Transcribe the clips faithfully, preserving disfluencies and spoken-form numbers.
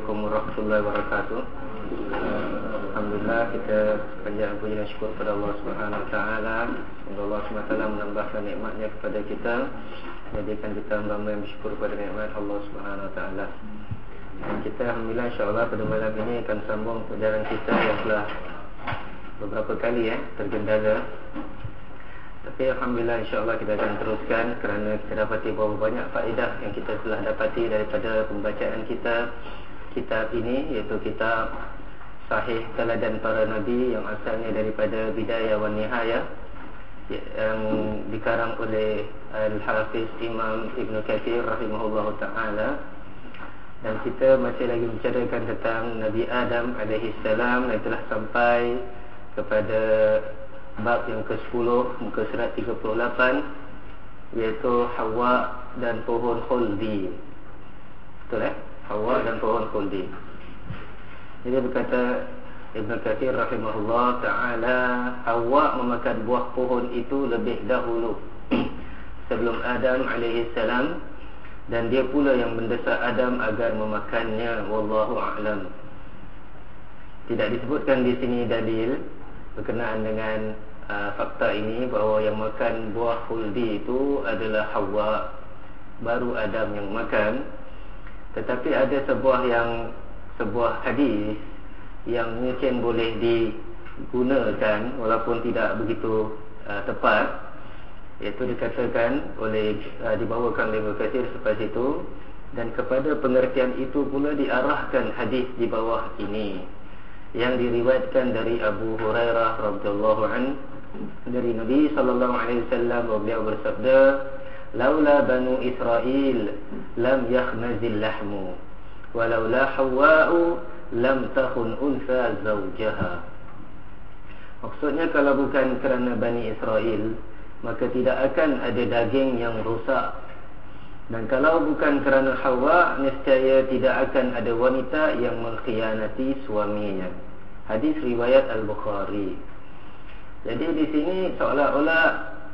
Assalamualaikum warahmatullahi wabarakatuh. Alhamdulillah, kita panjang puji dan syukur kepada Allah Subhanahu Wa Taala. Semoga Allah Subhanahu Wa Taala menambahkan nikmatnya kepada kita, jadikan kita hamba yang bersyukur kepada nikmat Allah Subhanahu Wa Taala. Dan kita alhamdulillah insya-Allah pada malam ini akan sambung perjalanan kita yang telah beberapa kali ya tergendala. Tapi alhamdulillah insya-Allah kita akan teruskan kerana kita dapati bahawa banyak faedah yang kita telah dapati daripada pembacaan kita kitab ini, iaitu kitab Sahih Teladan Para Nabi yang asalnya daripada Bidayah wa Nihayah, yang dikarang oleh Al-Hafiz Imam Ibn Kathir rahimahullah ta'ala. Dan kita masih lagi membicarakan tentang Nabi Adam alaihi salam, dan telah sampai kepada bab yang ke sepuluh, muka surat tiga puluh lapan, iaitu Hawa dan pohon khuldi. Betul eh? Hawa dan pohon khuldi. Jadi berkata Ibn Kathir rahimahullah ta'ala, Hawa memakan buah pohon itu lebih dahulu sebelum Adam alaihi salam, dan dia pula yang mendesak Adam agar memakannya. Wallahu a'lam. Tidak disebutkan di sini dalil berkenaan dengan uh, fakta ini bahawa yang makan buah khuldi itu adalah Hawa, baru Adam yang makan. Tetapi ada sebuah yang sebuah hadis yang mungkin boleh digunakan walaupun tidak begitu uh, tepat, iaitu dikatakan oleh uh, dibawakan oleh Ibnu Katsir selepas itu, dan kepada pengertian itu pula diarahkan hadis di bawah ini yang diriwayatkan dari Abu Hurairah radhiyallahu an dari Nabi sallallahu alaihi wasallam. Beliau bersabda, laula banu Israil lam yakhmazil lahmu walaula Hawwa'u lam takhun unsa zawjaha. Maksudnya, kalau bukan kerana Bani Israel, maka tidak akan ada daging yang rosak, dan kalau bukan kerana Hawa, nescaya tidak akan ada wanita yang mengkhianati suaminya. Hadis riwayat Al-Bukhari. Jadi di sini seolah-olah,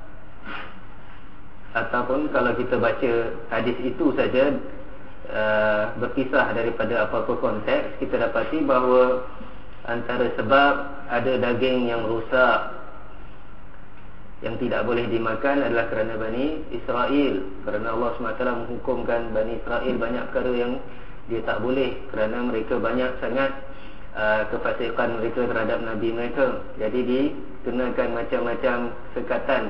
ataupun kalau kita baca hadis itu saja uh, berkisah daripada apa-apa konteks, kita dapati bahawa antara sebab ada daging yang rosak yang tidak boleh dimakan adalah kerana Bani Israel. Kerana Allah subhanahu wa taala menghukumkan Bani Israel banyak perkara yang dia tak boleh, kerana mereka banyak sangat uh, kefasikan mereka terhadap Nabi mereka. Jadi dikenakan macam-macam sekatan.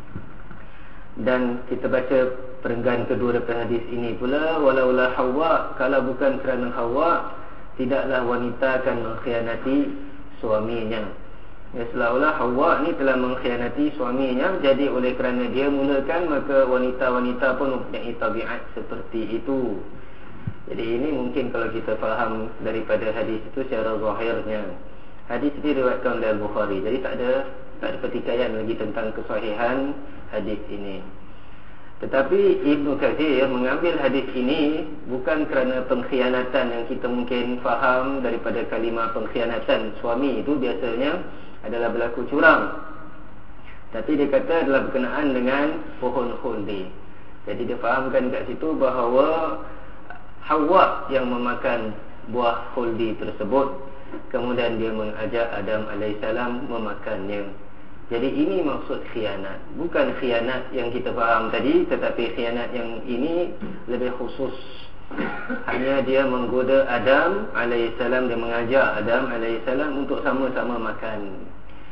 Dan kita baca perenggan kedua daripada hadis ini pula, walaulah Hawa, kalau bukan kerana Hawa, tidaklah wanita akan mengkhianati suaminya. Ya, seolah-olah Hawa ni telah mengkhianati suaminya. Jadi oleh kerana dia mulakan, maka wanita-wanita pun mempunyai tabiat seperti itu. Jadi ini mungkin kalau kita faham daripada hadis itu secara zahirnya. Hadis ini diriwayatkan oleh Al-Bukhari. Jadi tak ada tak ada pertikaian lagi tentang kesahihan hadis ini. Tetapi Ibnu Katsir mengambil hadis ini bukan kerana pengkhianatan yang kita mungkin faham daripada kalimah pengkhianatan suami itu biasanya adalah berlaku curang. Tapi dia kata adalah berkenaan dengan pohon khuldi. Jadi dia fahamkan kat situ bahawa Hawa yang memakan buah khuldi tersebut, kemudian dia mengajak Adam alaihissalam memakannya. Jadi ini maksud khianat, bukan khianat yang kita faham tadi, tetapi khianat yang ini lebih khusus. Hanya dia menggoda Adam alaihissalam, dia mengajak Adam alaihissalam untuk sama-sama makan.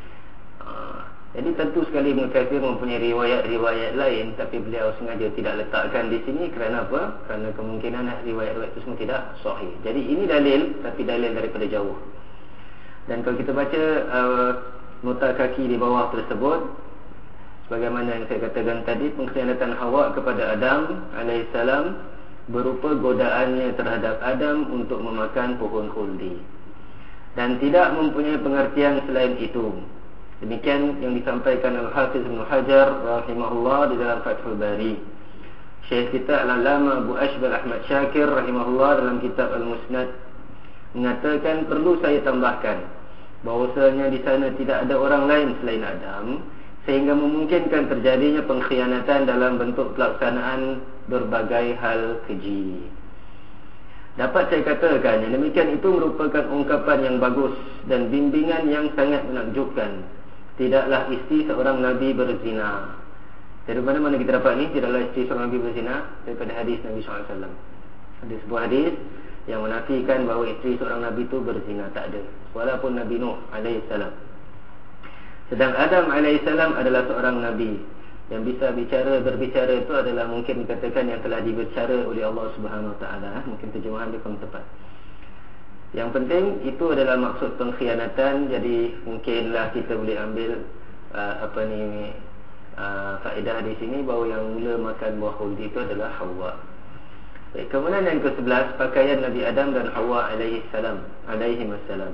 ha, Jadi tentu sekali Ibnu Katsir mempunyai riwayat-riwayat lain, tapi beliau sengaja tidak letakkan di sini. Kerana apa? Kerana kemungkinan riwayat-riwayat itu semua tidak sahih. Jadi ini dalil, tapi dalil daripada jauh. Dan kalau kita baca uh, nota kaki di bawah tersebut, sebagaimana yang saya katakan tadi, pengkhianatan Hawa kepada Adam alaihissalam berupa godaannya terhadap Adam untuk memakan pohon khuldi, dan tidak mempunyai pengertian selain itu. Demikian yang disampaikan Al-Hafiz Ibn Hajar rahimahullah di dalam Fathul Bari. Syekh kita Al-Allamah Abu Ashbal Ahmad Syakir rahimahullah dalam kitab Al-Musnad mengatakan, perlu saya tambahkan bahawasanya di sana tidak ada orang lain selain Adam, sehingga memungkinkan terjadinya pengkhianatan dalam bentuk pelaksanaan berbagai hal keji. Dapat saya katakan yang demikian itu merupakan ungkapan yang bagus dan bimbingan yang sangat menakjubkan. Tidaklah isteri seorang Nabi berzina. Dari mana-mana kita dapat ni? Tidaklah isteri seorang Nabi berzina? Daripada hadis Nabi sallallahu alaihi wasallam. Ada sebuah hadis yang menafikan bahawa isteri seorang Nabi itu berzina. Tak ada. Walaupun Nabi Nuh alaihissalam. Sedang Adam alaihissalam adalah seorang Nabi yang bisa bicara, berbicara itu adalah mungkin dikatakan yang telah dibicara oleh Allah Subhanahu Wa Taala. Mungkin terjemahan dia kurang tepat. Yang penting itu adalah maksud pengkhianatan. Jadi mungkinlah kita boleh ambil uh, apa ni uh, faedah di sini bahawa yang mula makan buah khuldi itu adalah Hawa. Baik, kemudian yang ke sebelas, pakaian Nabi Adam dan Hawa alaihi salam, alaihi wassalam.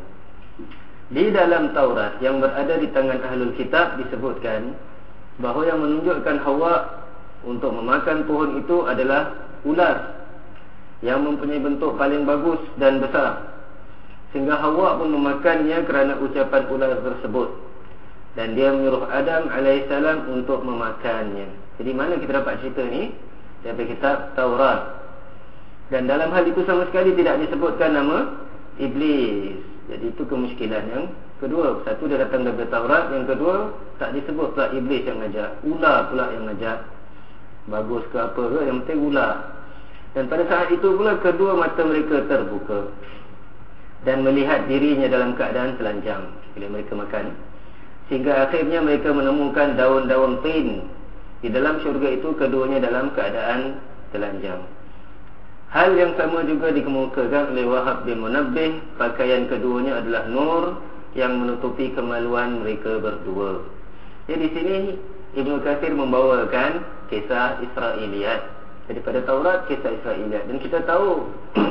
Di dalam Taurat yang berada di tangan Ahlul Kitab disebutkan bahawa yang menunjukkan Hawa untuk memakan pohon itu adalah ular yang mempunyai bentuk paling bagus dan besar, sehingga Hawa pun memakannya kerana ucapan ular tersebut, dan dia menyuruh Adam alaihissalam untuk memakannya. Jadi mana kita dapat cerita ni? Daripada kitab Taurat. Dan dalam hal itu sama sekali tidak disebutkan nama Iblis. Jadi itu kemusykilan yang kedua. Satu, dia datang daripada Taurat. Yang kedua, tak disebut pula Iblis yang ngajak, ular pula yang ngajak. Bagus ke apa ke, yang penting ular. Dan pada saat itu pula kedua mata mereka terbuka dan melihat dirinya dalam keadaan telanjang bila mereka makan, sehingga akhirnya mereka menemukan daun-daun tin. Di dalam syurga itu keduanya dalam keadaan telanjang. Hal yang sama juga dikemukakan oleh Wahab bin Munabbih. Pakaian keduanya adalah nur yang menutupi kemaluan mereka berdua. Jadi di sini Ibnu Katsir membawakan kisah Israiliyat daripada Taurat, kisah Israiliyat. Dan kita tahu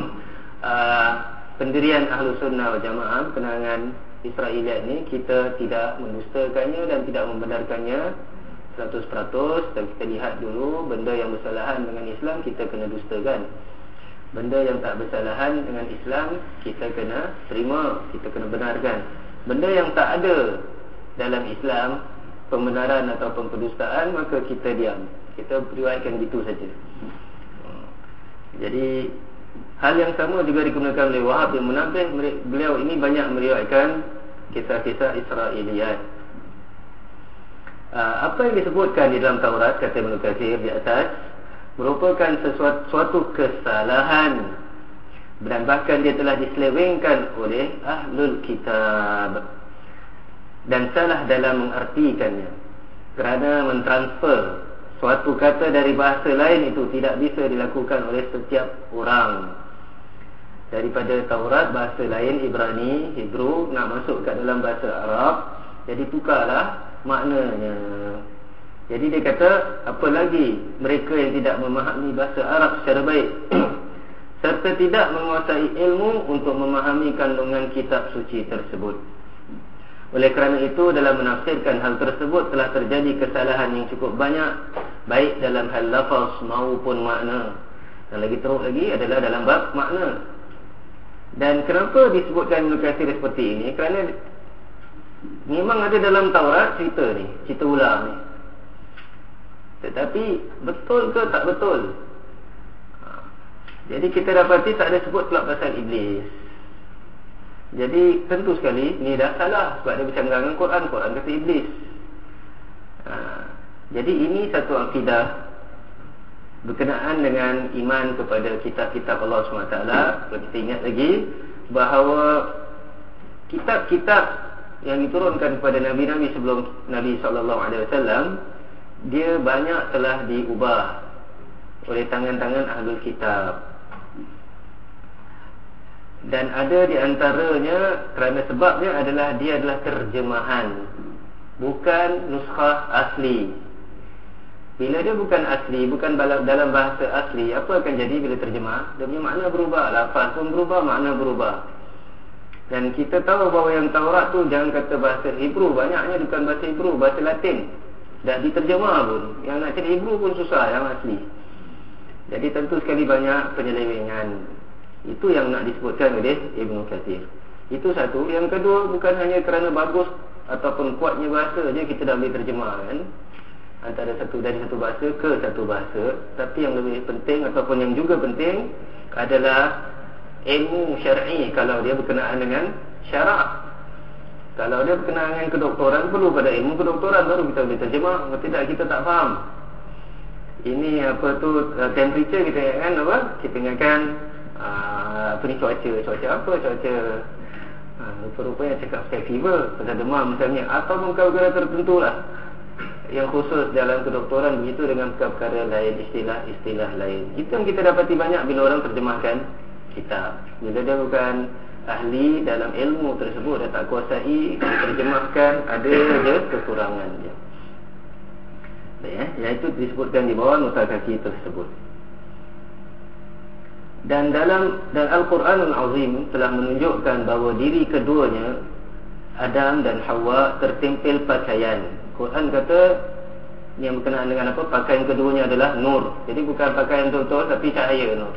uh, pendirian Ahlus Sunnah wal Jamaah kenangan Israiliyat ni, kita tidak mendustakannya dan tidak membenarkannya seratus peratus. Dan kita lihat dulu benda yang bersalahan dengan Islam kita kena dustakan. Benda yang tak bersalahan dengan Islam kita kena terima, kita kena benarkan. Benda yang tak ada dalam Islam, pembenaran atau pendustaan, maka kita diam. Kita riwayatkan gitu saja. Jadi hal yang sama juga digunakan oleh Wahab bin Munabbih. Beliau ini banyak meriwayatkan kisah-kisah Israiliyat. Apa yang disebutkan di dalam Taurat, kata Ibnu Katsir di atas, merupakan sesuatu suatu kesalahan, dan bahkan dia telah diselewengkan oleh Ahlul Kitab dan salah dalam mengartikannya, kerana mentransfer suatu kata dari bahasa lain itu tidak bisa dilakukan oleh setiap orang. Daripada Taurat bahasa lain, Ibrani, Hebrew, nak masuk kat dalam bahasa Arab, jadi tukarlah maknanya. Jadi dia kata, apalagi mereka yang tidak memahami bahasa Arab secara baik serta tidak menguasai ilmu untuk memahami kandungan kitab suci tersebut. Oleh kerana itu, dalam menafsirkan hal tersebut telah terjadi kesalahan yang cukup banyak, baik dalam hal lafaz maupun makna. Dan lagi teruk lagi adalah dalam bab makna. Dan kenapa disebutkan Ibnu Katsir seperti ini? Kerana memang ada dalam Taurat cerita ni, cerita ular ni. Tetapi betul ke tak betul? ha. Jadi kita dapati tak ada sebut pula pasal Iblis. Jadi tentu sekali ni dah salah, sebab dia bercanggah dengan Quran. Quran kata Iblis. ha. Jadi ini satu akidah berkenaan dengan iman kepada kitab-kitab Allah subhanahu wa taala. Kalau kita ingat lagi bahawa kitab-kitab yang diturunkan kepada Nabi-Nabi sebelum Nabi sallallahu alaihi wasallam, dia banyak telah diubah oleh tangan-tangan Ahlul Kitab. Dan ada di antaranya kerana sebabnya adalah dia adalah terjemahan, bukan nuskhah asli. Bila dia bukan asli, bukan dalam bahasa asli, apa akan jadi bila terjemah? Dia punya makna berubah, lafaz pun berubah, makna berubah. Dan kita tahu bahawa yang Taurat tu jangan kata bahasa Hebrew, banyaknya bukan bahasa Hebrew, bahasa Latin. Tak diterjemah pun. Yang nak cari Hebrew pun susah, yang asli. Jadi tentu sekali banyak penyelewengan. Itu yang nak disebutkan oleh Ibnu Katsir. Itu satu. Yang kedua, bukan hanya kerana bagus ataupun kuatnya bahasa je kita dah boleh terjemah kan, antara satu dari satu bahasa ke satu bahasa. Tapi yang lebih penting ataupun yang juga penting adalah ilmu syar'i kalau dia berkenaan dengan syarak. Kalau dia berkenaan dengan kedoktoran, perlu pada ilmu kedoktoran baru kita boleh terjemah. Kalau tidak, kita tak faham. Ini apa tu, temperature kita ingatkan apa? Kita ingatkan uh, apa ni, cuaca. Cuaca apa? Cuaca uh, rupa-rupanya cakap pasal fever, pasal demam misalnya, atau perkara tertentu lah yang khusus dalam kedoktoran. Begitu dengan perkara lain, istilah-istilah lain. Itu yang kita dapati banyak bila orang terjemahkan kitab. Bila dia bukan ahli dalam ilmu tersebut dan tak kuasai, diterjemahkan ada je kekurangan dia. Ya, iaitu disebutkan di bawah nota kaki tersebut. Dan dalam dan Al-Quranul Azim telah menunjukkan bahawa diri keduanya, Adam dan Hawa, tertempel pakaian. Quran kata yang berkenaan dengan apa? Pakaian keduanya adalah nur. Jadi bukan pakaian betul-betul, tapi cahaya nur.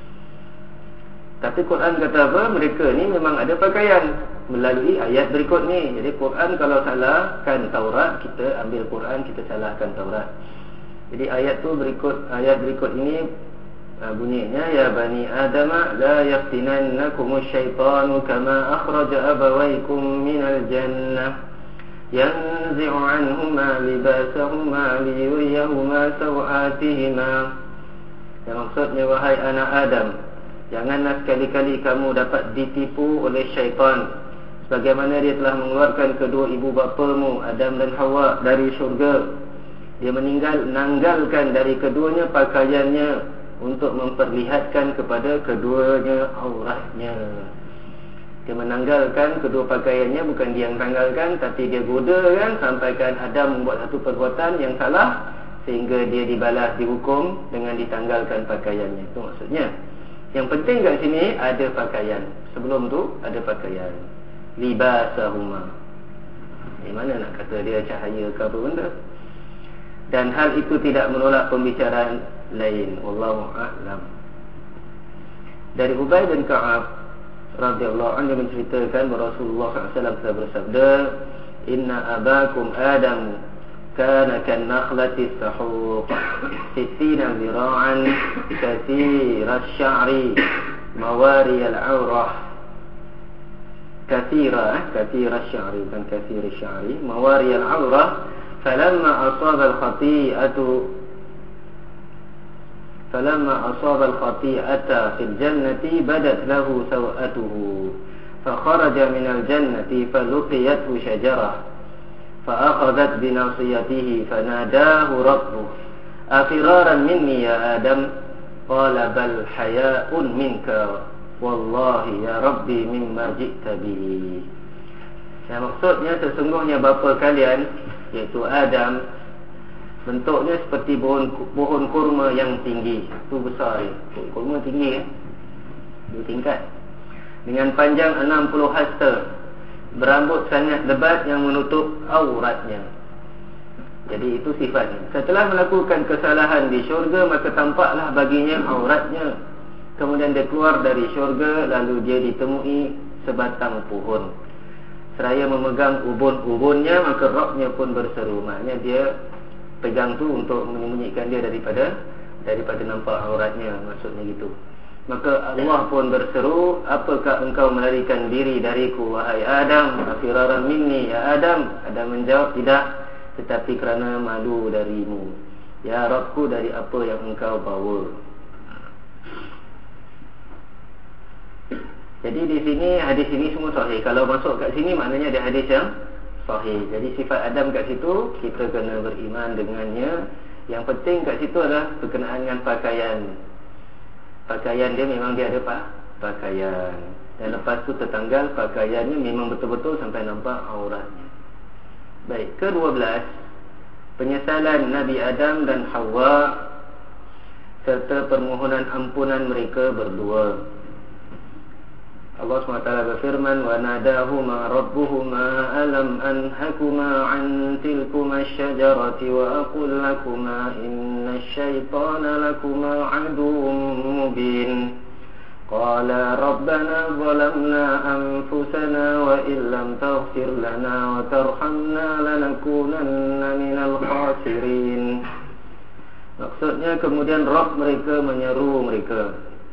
Tapi Quran kata apa? Mereka ni memang ada pakaian melalui ayat berikut ni. Jadi Quran kalau salahkan Taurat, kita ambil Quran, kita salahkan Taurat. Jadi ayat tu berikut, ayat berikut ini bunyinya, ya bani Adam la yaftinannakumus syaitanu kama akhraja abawaykum minal jannah yanzi'u anhuma libasahuma liyuriyahuma sawatihima. Yang maksudnya, wahai anak Adam, janganlah sekali-kali kamu dapat ditipu oleh syaitan, sebagaimana dia telah mengeluarkan kedua ibu bapamu Adam dan Hawa dari syurga. Dia meninggal menanggalkan dari keduanya pakaiannya untuk memperlihatkan kepada keduanya auratnya. Dia menanggalkan kedua pakaiannya, bukan dia yang tanggalkan, tapi dia godakan sampaikan Adam membuat satu perbuatan yang salah, sehingga dia dibalas, dihukum dengan ditanggalkan pakaiannya. Itu maksudnya. Yang penting kat sini ada pakaian. Sebelum tu ada pakaian. Libasahuma. Di mana nak kata dia cahaya ke apa benda. Dan hal itu tidak menolak pembicaraan lain. Wallahu a'lam. Dari Ubay bin Ka'ab radhiyallahu anhu menceritakan bahawa Rasulullah sallallahu alaihi wasallam telah bersabda, inna abakum Adam kana kan nakhlati sahuq sittina zira'an kathira sya'ri mawari al-awrah. Kathira kathira sya'ri bukan kathira sya'ri mawari al-awrah. Falamma asaba al-khati'atu falamma asaba al-khati'ata fil jannati badat lahu sawatuhu fakharaja min al-jannati faluqiyathu syajarah فأخذت بناصيته فناداه ربه أفرارا مني يا آدم قال بل حياء منك والله يا ربي مما جئت به. Yang maksudnya, sesungguhnya bapa kalian iaitu Adam bentuknya seperti pohon pohon kurma yang tinggi. Itu besar ya. Pohon kurma tinggi kan, dua tingkat, dengan panjang enam puluh hasta, berambut sangat lebat yang menutup auratnya. Jadi itu sifatnya. Setelah melakukan kesalahan di syurga, maka tampaklah baginya auratnya. Kemudian dia keluar dari syurga, lalu dia ditemui sebatang pohon. Seraya memegang ubun-ubunnya, maka rohnya pun berseru. Maknanya dia pegang tu untuk menyembunyikan dia daripada daripada nampak auratnya, maksudnya gitu. Maka Allah pun berseru, apakah engkau melarikan diri dariku, wahai Adam? Afiraran minni ya Adam. Adam menjawab, tidak, tetapi kerana malu darimu, ya Rabbku, dari apa yang engkau bawa. Jadi di sini, hadis ini semua sahih. Kalau masuk kat sini maknanya ada hadis yang sahih. Jadi sifat Adam kat situ kita kena beriman dengannya. Yang penting kat situ adalah berkenaan dengan pakaian. Pakaian dia memang dia ada pak pakaian. Dan lepas tu tertanggal pakaiannya, memang betul-betul sampai nampak auratnya. Baik, kedua belas, penyesalan Nabi Adam dan Hawa serta permohonan ampunan mereka berdua. Allah subhanahu wa taala berfirman, wa nadahuma rabbuhuma alam anhakuma an tilkuma asy-syajarati wa aqul lakuma inna asy-syaitana lakuma aduwwun mubin. Qala rabbana zalamna anfusana wa illam taghfir lana wa tarhamna lanakunanna minal khasirin. Maksudnya kemudian Rabb mereka menyeru mereka,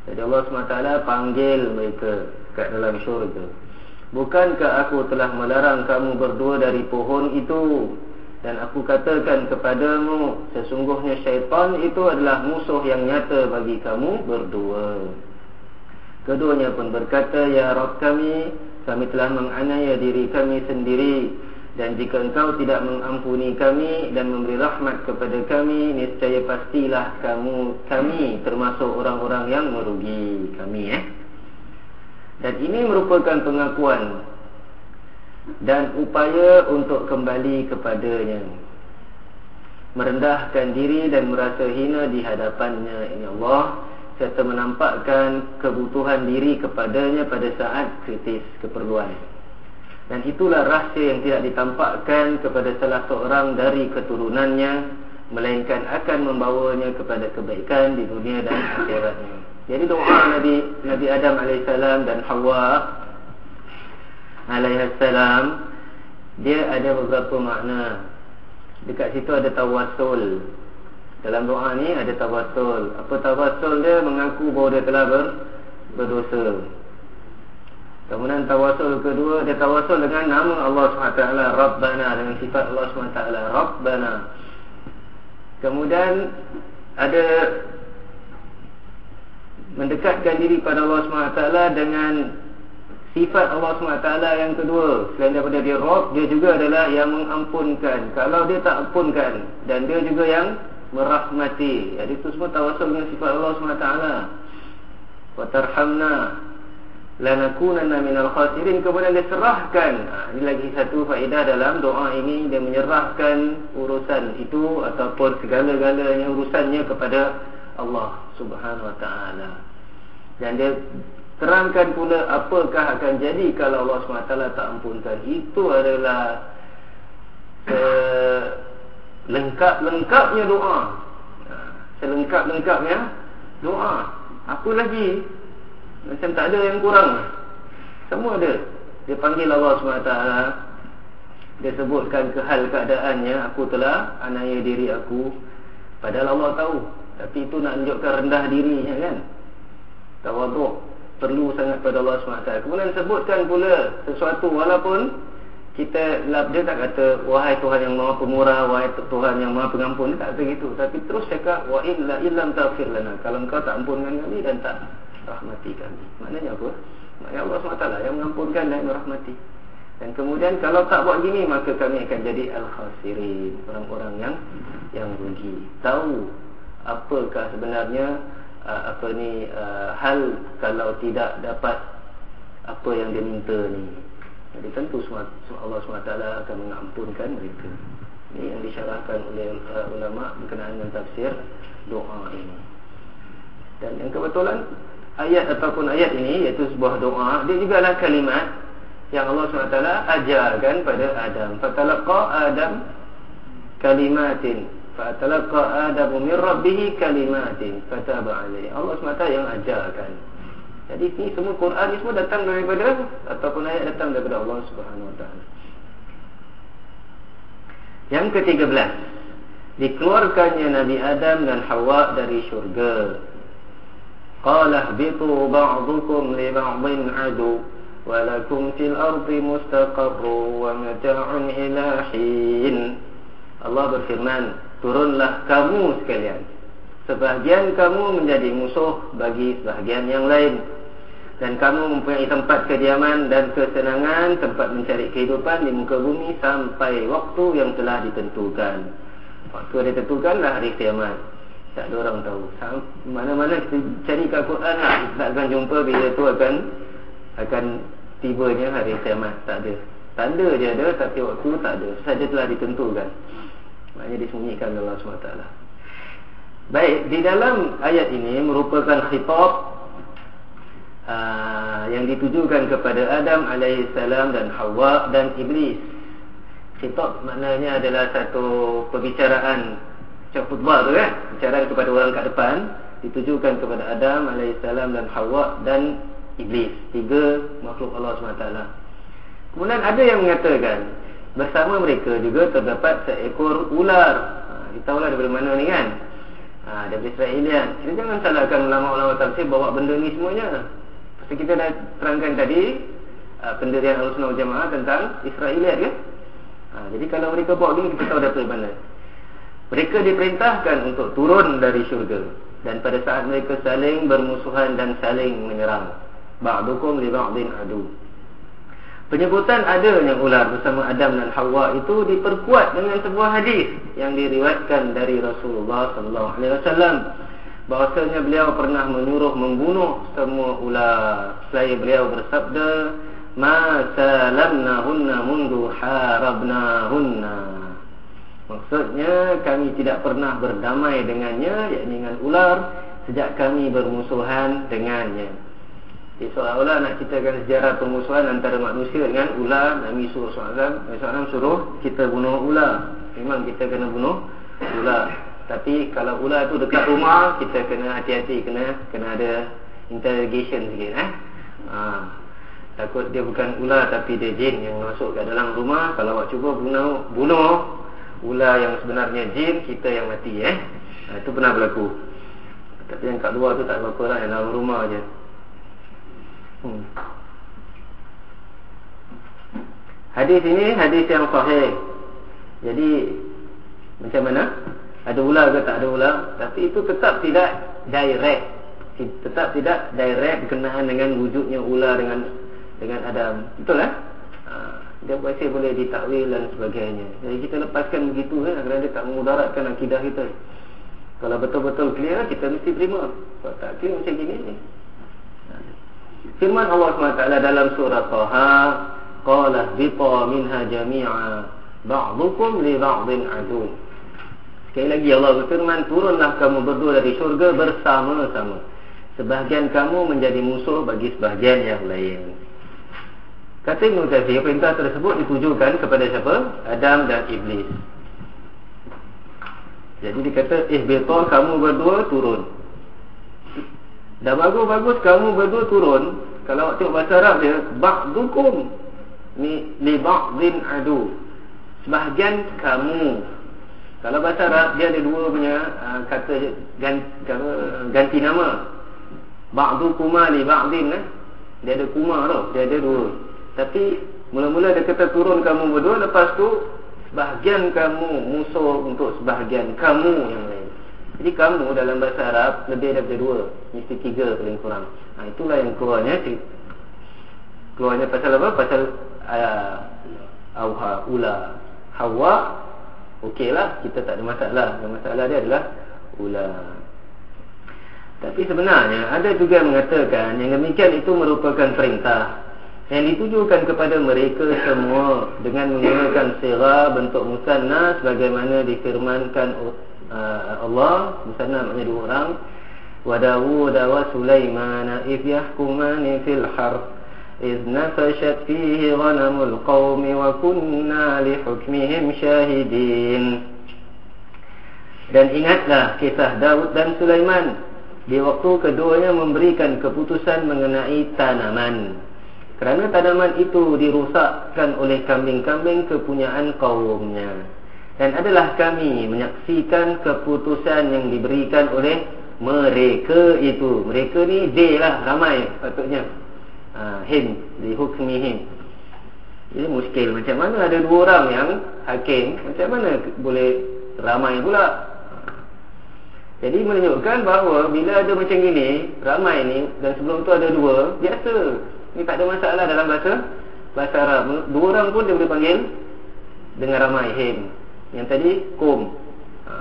Jadi Allah subhanahu wa taala panggil mereka kat dalam syurga. Bukankah aku telah melarang kamu berdua dari pohon itu? Dan aku katakan kepadamu, sesungguhnya syaitan itu adalah musuh yang nyata bagi kamu berdua. Keduanya pun berkata, ya Rabb kami, kami telah menganiaya diri kami sendiri. Dan jika engkau tidak mengampuni kami dan memberi rahmat kepada kami, niscaya pastilah kamu kami termasuk orang-orang yang merugi. Kami eh Dan ini merupakan pengakuan dan upaya untuk kembali kepadanya, merendahkan diri dan merasa hina di hadapannya ini Allah, serta menampakkan kebutuhan diri kepadanya pada saat kritis keperluan. Dan itulah rahsia yang tidak ditampakkan kepada salah seorang dari keturunannya, melainkan akan membawanya kepada kebaikan di dunia dan akhiratnya. Jadi doa Nabi Nabi Adam alaihissalam dan Hawa alaihissalam, dia ada beberapa makna. Dekat situ ada tawassul. Dalam doa ni ada tawassul. Apa tawassul dia? Mengaku bahawa dia telah ber, berdosa. Kemudian tawassul kedua, dia tawassul dengan nama Allah subhanahu wa taala Rabbana, dengan sifat Allah subhanahu wa taala Rabbana. Kemudian ada mendekatkan diri pada Allah subhanahu wa taala dengan sifat Allah subhanahu wa taala yang kedua. Selain daripada dia Rabb, dia juga adalah yang mengampunkan kalau dia tak ampunkan, dan dia juga yang merahmati. Jadi itu semua tawassul dengan sifat Allah subhanahu wa taala. Wa tarhamna lanakunanna minal khasirin. Kemudian dia serahkan. Ha, ini lagi satu faedah dalam doa ini, dia menyerahkan urusan itu ataupun segala-galanya urusannya kepada Allah subhanahu wa ta'ala. Dan dia terangkan pula apakah akan jadi kalau Allah subhanahu wa taala tak ampunkan. Itu adalah selengkap-lengkapnya doa. Selengkap-lengkapnya doa. Apa lagi? Macam tak ada yang kurang. Semua ada. Dia panggil Allah subhanahu wa taala, dia sebutkan ke hal keadaannya, aku telah aniaya diri aku. Padahal Allah tahu, tapi itu nak tunjukkan rendah dirinya kan. Tawaduk, perlu sangat pada Allah subhanahu wa taala. Kemudian sebutkan pula sesuatu, walaupun kita, dia tak kata wahai Tuhan yang Maha Pemurah, wahai Tuhan yang Maha Pengampun, dia tak kata gitu. Tapi terus cakap wa illa illam taghfir lana, kalau engkau tak ampunkan kami dan tak rahmati kami. Maknanya apa? Maknanya Allah subhanahu wa taala yang mengampunkan dan merahmati. Dan kemudian kalau tak buat gini, maka kami akan jadi al-khasirin, orang-orang yang yang rugi. Tahu apakah sebenarnya uh, apa ni uh, hal kalau tidak dapat apa yang dia minta ni. Jadi tentu Allah subhanahu wa taala akan mengampunkan mereka. Ini yang disyarahkan oleh uh, ulama berkenaan dengan tafsir doa ini. Dan yang kebetulan ayat ataupun ayat ini, iaitu sebuah doa, dia juga adalah kalimat yang Allah subhanahu wa taala ajarkan pada Adam. Fatalaqa Adam kalimatin, fatalaqa Adamu min rabbih kalimatin fataba alaihi. Allah subhanahu wa taala yang ajarkan. Jadi ini semua Quran ni semua datang daripada, ataupun ayat datang daripada Allah subhanahu wa taala. Yang ketiga belas, dikeluarkannya Nabi Adam dan Hawa dari syurga. Qala ihbitu ba'dukum li ba'din adu wa lakum fil ardi mustaqarru wa mata'un ila hin. Allah berfirman, turunlah kamu sekalian, sebahagian kamu menjadi musuh bagi sebahagian yang lain, dan kamu mempunyai tempat kediaman dan kesenangan, tempat mencari kehidupan di muka bumi sampai waktu yang telah ditentukan. Waktu yang ditentukanlah hari kiamat. Tak ada orang tahu. Mana-mana kita cari kat Quran lah, kita akan jumpa bila tu akan akan tibanya hari kiamat. Tak ada. Tanda je ada, tapi waktu tak ada. Saja telah ditentukan. Maknanya disembunyikan Allah subhanahu wa taala. Baik, di dalam ayat ini merupakan khitab uh, yang ditujukan kepada Adam alaihissalam dan Hawa dan Iblis. Khitab maknanya adalah satu perbicaraan macam khutbah tu kan, bicara kepada orang kat depan, ditujukan kepada Adam alaihissalam dan Hawa dan Iblis, tiga makhluk Allah subhanahu wa taala. Kemudian ada yang mengatakan bersama mereka juga terdapat seekor ular. Ha, kita tahulah daripada mana ni kan. ha, daripada Israeliat. Kita jangan salahkan ulama-ulama tafsir bawa benda ni semuanya. Pasal kita dah terangkan tadi uh, pendirian Ahlussunnah wal Jamaah tentang Israeliat kan. Ha, jadi kalau mereka bawa gini, kita tahu daripada mana. Mereka diperintahkan untuk turun dari syurga, dan pada saat mereka saling bermusuhan dan saling menyerang, ba'dukum li ba'din adu. Penyebutan adanya ular bersama Adam dan Hawa itu diperkuat dengan sebuah hadis yang diriwayatkan dari Rasulullah sallallahu alaihi wasallam, bahwasanya beliau pernah menyuruh membunuh semua ular. Seraya beliau bersabda, ma salamnahunna mundu harabnahunna. Maksudnya, kami tidak pernah berdamai dengannya, yakni dengan ular, sejak kami bermusuhan dengannya. Jadi seolah-olah nak ceritakan sejarah permusuhan antara manusia dengan ular. Nabi suruh sallallahu alaihi wasallam suruh kita bunuh ular. Memang kita kena bunuh ular. Tapi kalau ular tu dekat rumah, kita kena hati-hati, kena kena ada interrogation sikit eh. Ha. Takut dia bukan ular tapi dia jin yang masuk ke dalam rumah. Kalau awak cuba bunuh bunuh ular yang sebenarnya jin, kita yang mati eh. Ha, itu pernah berlaku. Tapi yang kat luar tu tak apa-apa lah, yang dalam rumah je. Hmm. Hadis ini hadis yang sahih. Jadi macam mana? Ada ular ke tak ada ular? Tapi itu tetap tidak direct. Tetap tidak direct berkenaan dengan wujudnya ular dengan dengan Adam. Betul eh? Ha, dia masih boleh ditakwil dan sebagainya. Jadi kita lepaskan begitu kan, kerana dia tak memudaratkan akidah kita. Kalau betul-betul clear, kita mesti terima. Kalau tak clear macam gini ni. Firman Allah subhanahu wa taala dalam surah Taha, qala bita minha jami'a ba'dukum li ba'din adu. Sekali lagi Allah berfirman, turunlah kamu berdua dari syurga bersama-sama. Sebahagian kamu menjadi musuh bagi sebahagian yang lain. Kata Ibn Katsir, perintah tersebut ditujukan kepada siapa? Adam dan Iblis. Jadi dikata, ihbita, kamu berdua turun. Dah bagus-bagus kamu berdua turun. Kalau awak tengok bahasa Arab dia, ba'dukum ni li ba'din adu. Sebahagian kamu. Kalau bahasa Arab dia ada dua punya uh, kata ganti, ganti nama. Ba'dukuma li ba'din eh? Dia ada kuma tau, dia ada dua. Tapi mula-mula dia kata turun kamu berdua, lepas tu sebahagian kamu musuh untuk sebahagian kamu yang lain. Jadi kamu dalam bahasa Arab lebih daripada dua, mesti tiga paling kurang. Ha, itulah yang keluarnya. Keluarnya pasal apa? Pasal uh, Auha, ular. Hawa, okey lah, kita tak ada masalah. Yang masalah dia adalah ular. Tapi sebenarnya ada juga yang mengatakan yang demikian itu merupakan perintah yang ditujukan kepada mereka semua dengan menggunakan sirah bentuk musanna sebagaimana difirmankan uh, Allah. Musanna maknanya dua orang. Wa Dawud wa Sulaiman idh yahkumani fil harth idh nafashat fihi ghanamul qaumi wa kunna li hukmihim syahidin. Dan ingatlah kisah Daud dan Sulaiman di waktu keduanya memberikan keputusan mengenai tanaman, kerana tanaman itu dirusakkan oleh kambing-kambing kepunyaan kaumnya. Dan adalah kami menyaksikan keputusan yang diberikan oleh mereka itu. Mereka ni they lah, ramai patutnya. ha, Him, li hukmihim. Jadi muskil, macam mana ada dua orang yang hakim, macam mana boleh ramai pula? Jadi menunjukkan bahawa bila ada macam gini, ramai ni, dan sebelum tu ada dua, biasa. Ini tak ada masalah dalam bahasa Bahasa Arab. Dua orang pun dia boleh panggil dengan ramai, him. Yang tadi, kum. ha.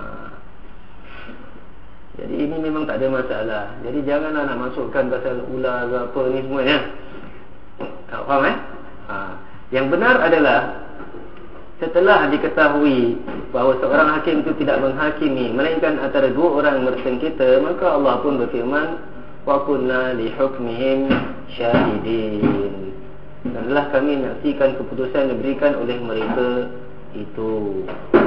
Jadi ini memang tak ada masalah. Jadi janganlah nak masukkan pasal ular ke apa ni semuanya. Tak faham eh? Ha. Yang benar adalah setelah diketahui bahawa seorang hakim itu tidak menghakimi melainkan antara dua orang bersengketa, maka Allah pun berfirman, wa kunna li hukmihim syahidin. Dan telah kami menyaksikan keputusan diberikan oleh mereka itu.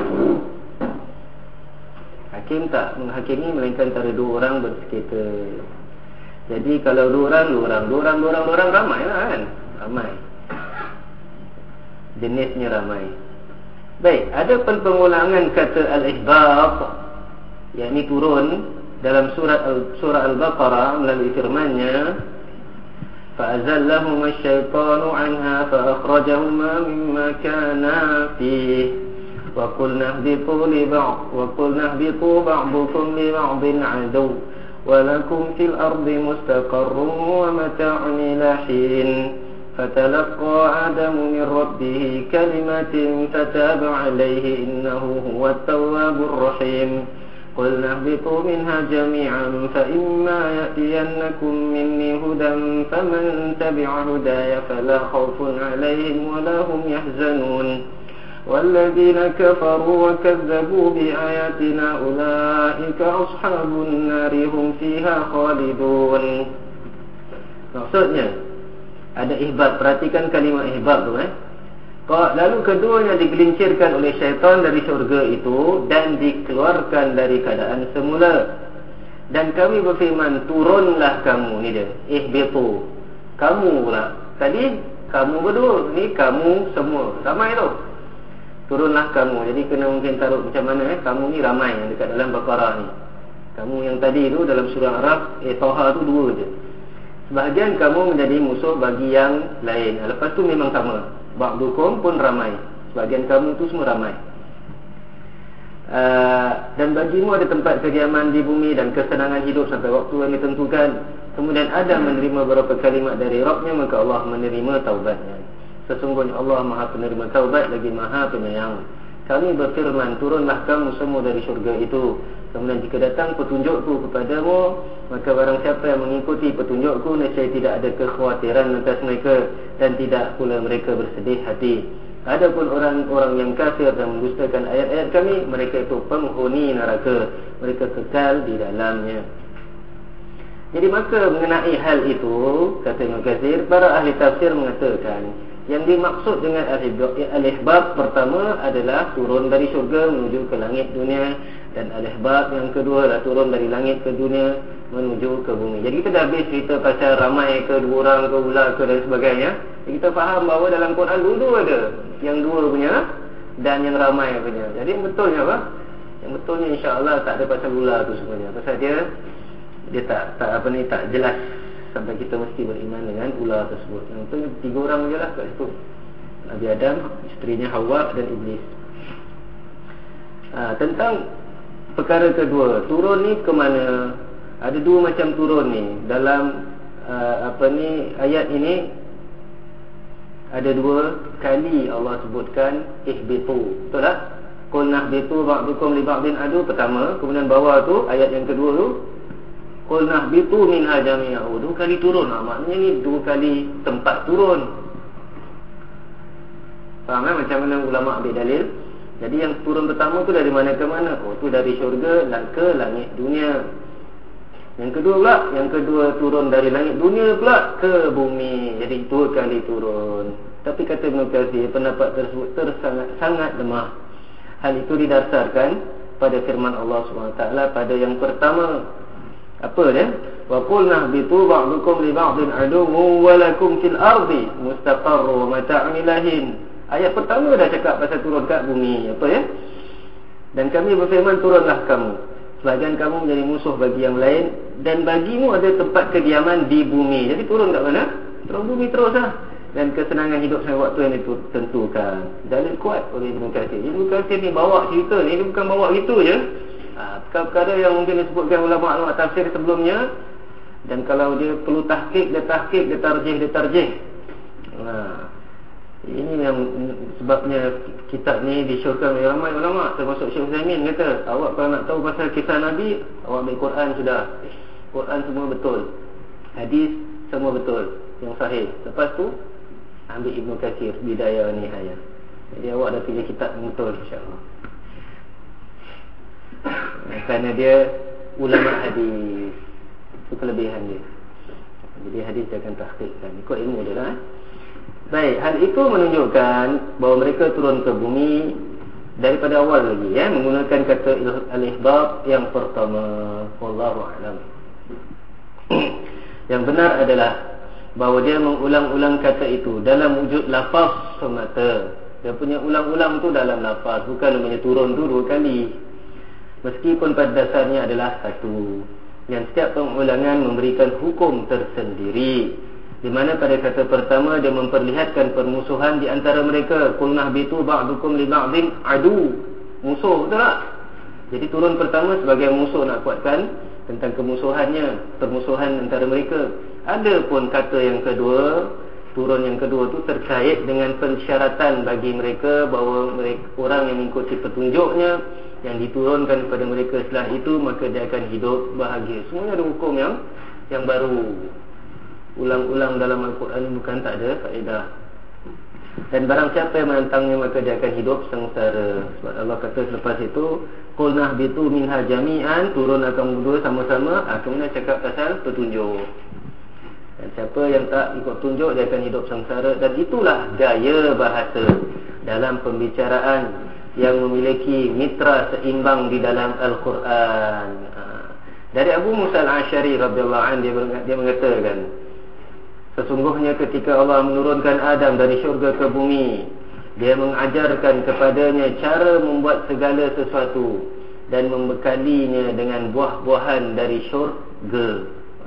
Hakim tak menghakimi melainkan antara dua orang bersengketa. Jadi kalau dua orang, dua orang, dua orang, dua orang, dua orang, ramai lah kan? Ramai. Jenisnya ramai. Baik, ada pengulangan kata al-ihbab yakni turun dalam surat Al- surah Al-Baqarah melalui firman-Nya, fa'azallahuma asy-syaitanu 'anha fa'akhrajahuma mimma kana fihi wa qulna ihbitu li ba'd wa qulna ihbitu ba'dukum li ba'din 'adu wa lakum fil ardi mustaqarrun wa mata'un ila hin fatalaqqa adamu min rabbih kalimatin fataba 'alayhi innahu huwat tawwabur rahim. قلنا اهبطوا منها جميعا فإما يأتينكم مني هدى فمن تبع هداي فلا خوف عليهم ولا هم يحزنون والذين كفروا وكذبوا بآياتنا أولئك أصحاب النار هم فيها خالدون. Maksudnya ada ihbab, perhatikan kalimat ihbab tu eh. Lalu keduanya digelincirkan oleh syaitan dari syurga itu dan dikeluarkan dari keadaan semula. Dan kami berfirman, turunlah kamu. Ni dia, ihbitu. Kamu pula. Tadi kamu berdua, ni kamu semua. Ramai tu. Turunlah kamu. Jadi kena mungkin taruh macam mana eh? Kamu ni ramai yang dekat dalam Baqarah ni. Kamu yang tadi tu dalam surah Araf, eh Toha tu dua je. Sebahagian kamu menjadi musuh bagi yang lain. Lepas tu memang sama. Ba'dukum pun ramai. Sebahagian kamu tu semua ramai. uh, Dan bagimu ada tempat kediaman di bumi dan kesenangan hidup sampai waktu yang ditentukan. Kemudian Adam menerima beberapa kalimat dari Rabbnya, maka Allah menerima taubatnya. Sesungguhnya Allah Maha penerima taubat lagi Maha penyayang. Kami berfirman, turunlah kamu semua dari syurga itu. Kemudian jika datang petunjukku kepadamu, maka barang siapa yang mengikuti petunjukku, nescaya tidak ada kekhawatiran atas mereka dan tidak pula mereka bersedih hati. Adapun orang-orang yang kafir dan mendustakan ayat-ayat kami, mereka itu penghuni neraka, mereka kekal di dalamnya. Jadi maka mengenai hal itu, kata Ibnu Katsir, para ahli tafsir mengatakan yang dimaksud dengan al-ihbab pertama adalah turun dari syurga menuju ke langit dunia, dan al-ihbab yang kedua adalah turun dari langit ke dunia menuju ke bumi. Jadi kita dah habis cerita pasal ramai ke, dua orang ke, ular ke dan sebagainya. Jadi kita faham bahawa dalam Quran dulu ada yang dua punya dan yang ramai punya. Jadi betulnya apa? Yang betulnya insya-Allah tak ada pasal ular tu sebenarnya. Pasal dia dia tak tak apa ni tak jelas sampai kita mesti beriman dengan ular tersebut. Yang itu tiga orang je lah kat situ. Nabi Adam, isterinya Hawa dan Iblis. ha, Tentang perkara kedua, turun ni ke mana? Ada dua macam turun ni. Dalam uh, apa ni ayat ini ada dua kali Allah sebutkan ihbitu. Betul tak? Qul nahbitu ba'dukum li ba'din adu pertama, kemudian bawah tu ayat yang kedua tu qul nahbitu minha jami'a. Oh, dua kali turun lah. Maknanya ni dua kali tempat turun. Faham kan macam mana ulama ambil dalil? Jadi yang turun pertama tu dari mana ke mana? Oh, tu dari syurga ke langit dunia. Yang kedua pula, yang kedua turun dari langit dunia pula ke bumi. Jadi dua kali turun. Tapi kata Ibnu Katsir, pendapat tersebut tersangat-sangat lemah. Hal itu didasarkan pada firman Allah subhanahu wa taala pada yang pertama. Apa dia? Wa qulna bitu ba'dukum li ba'din aduwwun wa lakum fil ardi mustaqarrun wa mata'un ilahin. Ayat pertama dah cakap pasal turun kat bumi. Apa ya? Dan kami berfirman, turunlah kamu. Sebahagian kamu menjadi musuh bagi yang lain, dan bagimu ada tempat kediaman di bumi. Jadi turun kat mana? Turun bumi terus lah. Dan kesenangan hidup sampai waktu yang ditentukan. Dalil kuat oleh Ibnu Katsir. Ibnu Katsir ni bawa cerita ni, dia bukan bawa gitu je. Ha, perkara yang mungkin disebutkan ulama-ulama tafsir sebelumnya, dan kalau dia perlu tahqiq, dia tahqiq, dia tarjih, dia tarjih. Ha, ini yang sebabnya kitab ni disyurkan oleh ramai ulama, termasuk Syekh Utsaimin kata, awak kalau nak tahu pasal kisah Nabi, awak ambil Quran sudah. Quran semua betul, hadis semua betul, yang sahih. Lepas tu ambil Ibnu Katsir, Bidayah wa Nihayah. Jadi awak dah pilih kitab yang betul, insya-Allah. Kerana dia ulama hadis, itu kelebihan dia. Jadi hadis dia akan tahqiqkan, ikut ilmu dia lah. eh? Baik, hal itu menunjukkan bahawa mereka turun ke bumi daripada awal lagi, ya, menggunakan kata al-ihbab yang pertama. Wallahu a'lam. Yang benar adalah bahawa dia mengulang-ulang kata itu dalam wujud lafaz semata. Dia punya ulang-ulang tu dalam lafaz, bukan namanya turun tu dua kali. meskipun pada dasarnya adalah satu. Yang setiap pengulangan memberikan hukum tersendiri, di mana pada kata pertama dia memperlihatkan permusuhan di antara mereka. Qul nahbitu ba'dukum li ba'din adu. Musuh, betul tak? Jadi turun pertama sebagai musuh, nak kuatkan tentang kemusuhannya, permusuhan antara mereka. Ada pun kata yang kedua, turun yang kedua tu terkait dengan pensyaratan bagi mereka bahawa mereka, orang yang mengikuti petunjuknya yang diturunkan kepada mereka setelah itu, maka dia akan hidup bahagia. Semuanya ada hukum yang yang baru. Ulang-ulang dalam Al-Quran bukan tak ada faedah. Dan barang siapa yang menentangnya, maka dia akan hidup sengsara. Sebab Allah kata selepas itu, qul nahbitu minha jami'an, turun akan berdua sama-sama. ah, Kemudian cakap pasal petunjuk. Dan siapa yang tak ikut tunjuk, dia akan hidup sengsara. Dan itulah gaya bahasa dalam pembicaraan yang memiliki mitra seimbang di dalam Al-Quran. Dari Abu Musa Al-Asy'ari radhiyallahu anhu, dia mengatakan, sesungguhnya ketika Allah menurunkan Adam dari syurga ke bumi, dia mengajarkan kepadanya cara membuat segala sesuatu dan membekalinya dengan buah-buahan dari syurga.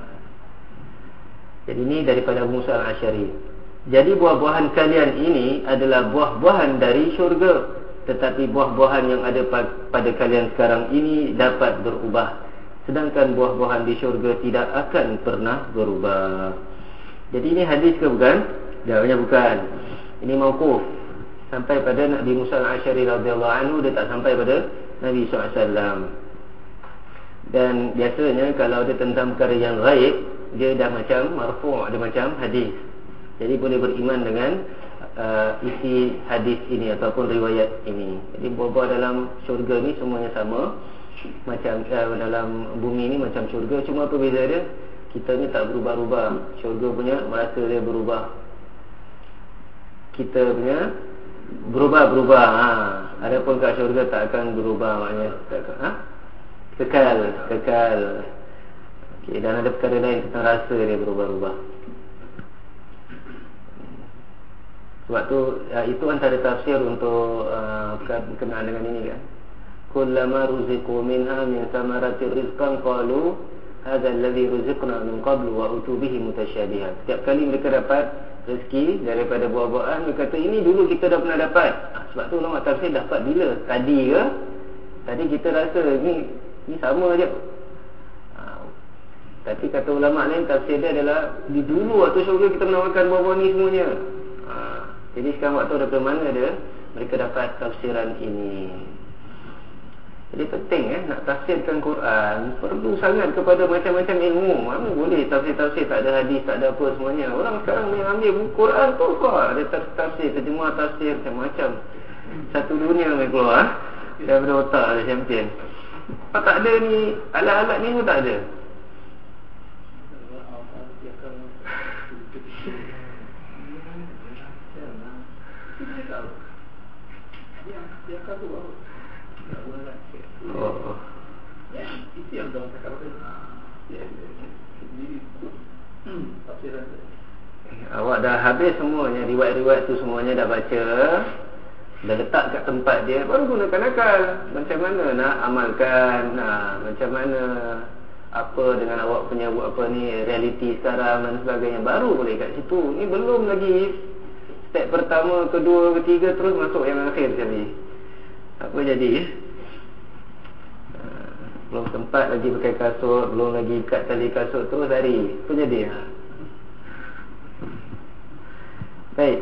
Jadi ini daripada Abu Musa Al-Asy'ari. Jadi buah-buahan kalian ini adalah buah-buahan dari syurga, tetapi buah-buahan yang ada pada kalian sekarang ini dapat berubah, sedangkan buah-buahan di syurga tidak akan pernah berubah. Jadi ini hadis ke bukan? Jawabnya bukan. Ini mauquf sampai pada Nabi Musa Al-Asy'ari radhiyallahu anhu, dia tak sampai pada Nabi sallallahu alaihi wasallam. Dan biasanya kalau ada tentang perkara yang ghaib, dia dah macam marfu', ada macam hadis. Jadi boleh beriman dengan uh, isi hadis ini ataupun riwayat ini. Jadi buah-buah dalam syurga ni semuanya sama, macam uh, dalam bumi ni macam syurga. Cuma apa beza dia? Kita ni tak berubah-ubah. Syurga punya masa dia berubah, kita punya berubah-berubah. ha. Adapun kat syurga tak akan berubah. Maknanya tak akan, ha? Kekal, kekal. Okay, dan ada perkara lain tentang rasa dia berubah-ubah. Sebab tu ya, itu antara tafsir untuk uh, berkenaan dengan ini kan. Kullama ruziqu minha min thamaratir rizqan qalu hadha alladhi ruziqna min qablu wa utu bihi mutasyabihan. Setiap kali mereka dapat rezeki daripada buah-buahan, mereka kata ini dulu kita dah pernah dapat. ha, Sebab tu ulama tafsir dapat bila? Tadi ke? Tadi kita rasa ni ni sama je. ha, Tapi kata ulama lain, tafsir dia adalah di dulu waktu syurga kita pernah makan buah-buah ni semuanya. ha, Jadi sekarang waktu daripada mana dia mereka dapat tafsiran ini. Jadi penting eh, nak tafsirkan Quran perlu sangat kepada macam-macam ilmu. Mana boleh tafsir-tafsir tak ada hadis, tak ada apa semuanya. Orang sekarang ni ambil buku Quran tu kok ada tafsir, terjemah tafsir macam-macam. Satu dunia mai keluar daripada otak ada champion. Apa tak ada ni, alat-alat ni pun tak ada. Oh, oh. Ya, itu yang dalam cakap apa? Ya, sendiri. Hmm, tafsiran. Awak dah habis semuanya, riwayat-riwayat tu semuanya dah baca, dah letak kat tempat dia, baru gunakan akal. Macam mana nak amalkan, nah, macam mana apa dengan awak punya buat apa ni, realiti sekarang dan sebagainya, baru boleh kat situ. Ni belum lagi step pertama, kedua, ketiga, terus masuk yang akhir sekali. Apa jadi? Belum sempat lagi pakai kasut, belum lagi ikat tali kasut, terus lari. Apa jadi? Ha? Baik.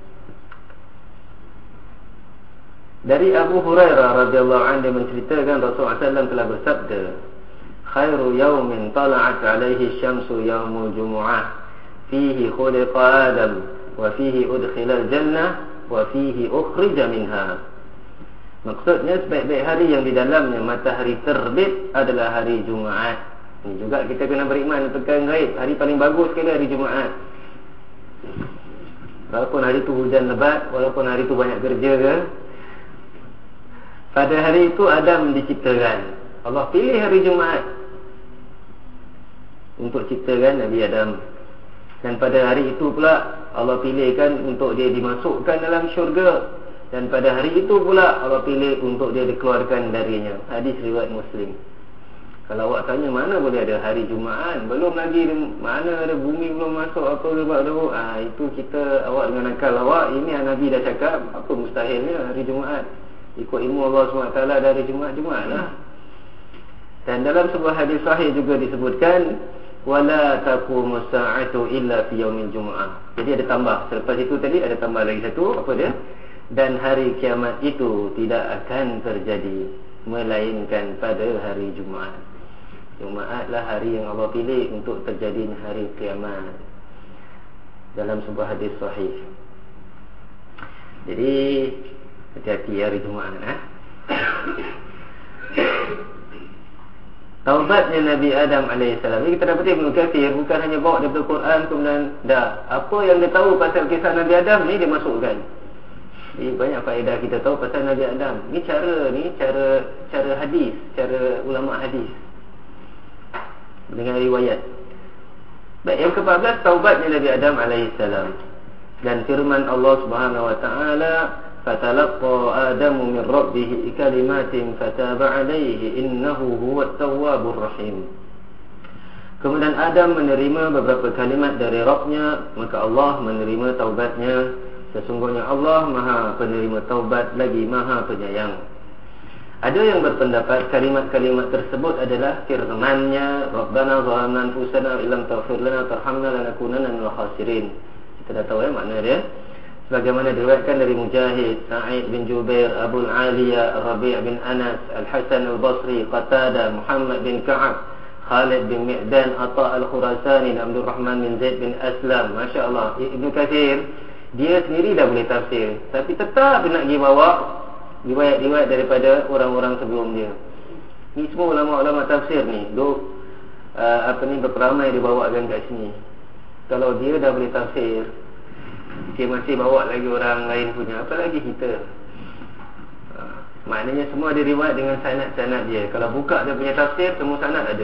Dari Abu Hurairah radhiyallahu anhu dia menceritakan Rasulullah sallallahu alaihi wasallam telah bersabda, khairu yawmin tala'at alaihi syamsu yaumul jumu'ah, fihi khuliqa Adam, wa fihi udkhila al-jannah, wa fihi ukhrija minha. Maksudnya sebaik-baik hari yang di dalamnya matahari terbit adalah hari Jumaat. Ini juga kita kena beriman perkara gaib. Hari paling bagus sekali hari Jumaat. Walaupun hari itu hujan lebat, walaupun hari itu banyak kerja ke, pada hari itu Adam diciptakan. Allah pilih hari Jumaat untuk ciptakan Nabi Adam. Dan pada hari itu pula Allah pilihkan untuk dia dimasukkan dalam syurga. Dan pada hari itu pula Allah pilih untuk dia dikeluarkan darinya. Hadis riwayat Muslim. Kalau awak tanya mana boleh ada hari Jumaat, belum lagi mana ada bumi belum masuk apa sebab tu. Ah itu kita awak dengan akal awak, ini Nabi dah cakap apa mustahilnya hari Jumaat. Ikut ilmu Allah subhanahu wa taala dari Jumaat Jumaat lah. Dan dalam sebuah hadis sahih juga disebutkan wala taqumu sa'atu illa fi yaumil jumu'ah. Jadi ada tambah. Selepas itu tadi ada tambah lagi satu, apa dia? Dan hari kiamat itu tidak akan terjadi melainkan pada hari Jumaat. Jumaatlah hari yang Allah pilih untuk terjadi hari kiamat. Dalam sebuah hadis sahih. Jadi hati-hati hari Jumaat eh? Taubatnya Nabi Adam alaihissalam. Ini kita dapat Ibnu Katsir bukan hanya bawa daripada Quran kemudian dah. Apa yang dia tahu pasal kisah Nabi Adam ni dia masukkan. Jadi banyak faedah kita tahu pasal Nabi Adam. Ni cara ni cara cara hadis, cara ulama hadis dengan riwayat. Baik, yang ke-empat belas taubatnya Nabi Adam alaihissalam. Dan firman Allah Subhanahu wa taala فَتَلَقَّى آدَمُ مِنْ رَبِّهِ كَلِمَاتٍ فَتَابَ عَلَيْهِ إِنَّهُ هُوَ التَّوَّابُ الرَّحِيمُ. Kemudian Adam menerima beberapa kalimat dari Rabb-nya, maka Allah menerima taubatnya. Sesungguhnya Allah Maha penerima taubat lagi Maha penyayang. Ada yang berpendapat kalimat-kalimat tersebut adalah firman-Nya, Rabbana zalamna anfusana wa illam taghfir lana tarhamna lanakunanna minal khasirin. Kita dah tahu ya makna dia. Sebagaimana diriwayatkan dari Mujahid, Sa'id bin Jubair, Abu Aliyah, Rabi' bin Anas, Al-Hasan Al-Basri, Qatada, Muhammad bin Ka'ab, Khalid bin Mi'dan, Atta Al-Khurasani, Abdul Rahman bin Zaid bin Aslam. Masya Allah, Ibn Katsir dia sendiri dah boleh tafsir, tapi tetap nak pergi bawa riwayat-riwayat daripada orang-orang sebelum dia. Ni semua ulama-ulama tafsir ni duk uh, apa ni berperamai dibawakan kat sini. Kalau dia dah boleh tafsir, dia masih bawa lagi orang lain punya, apa lagi kita. uh, Maknanya semua ada riwayat dengan sanad-sanad dia. Kalau buka dia punya tafsir, semua sanad ada.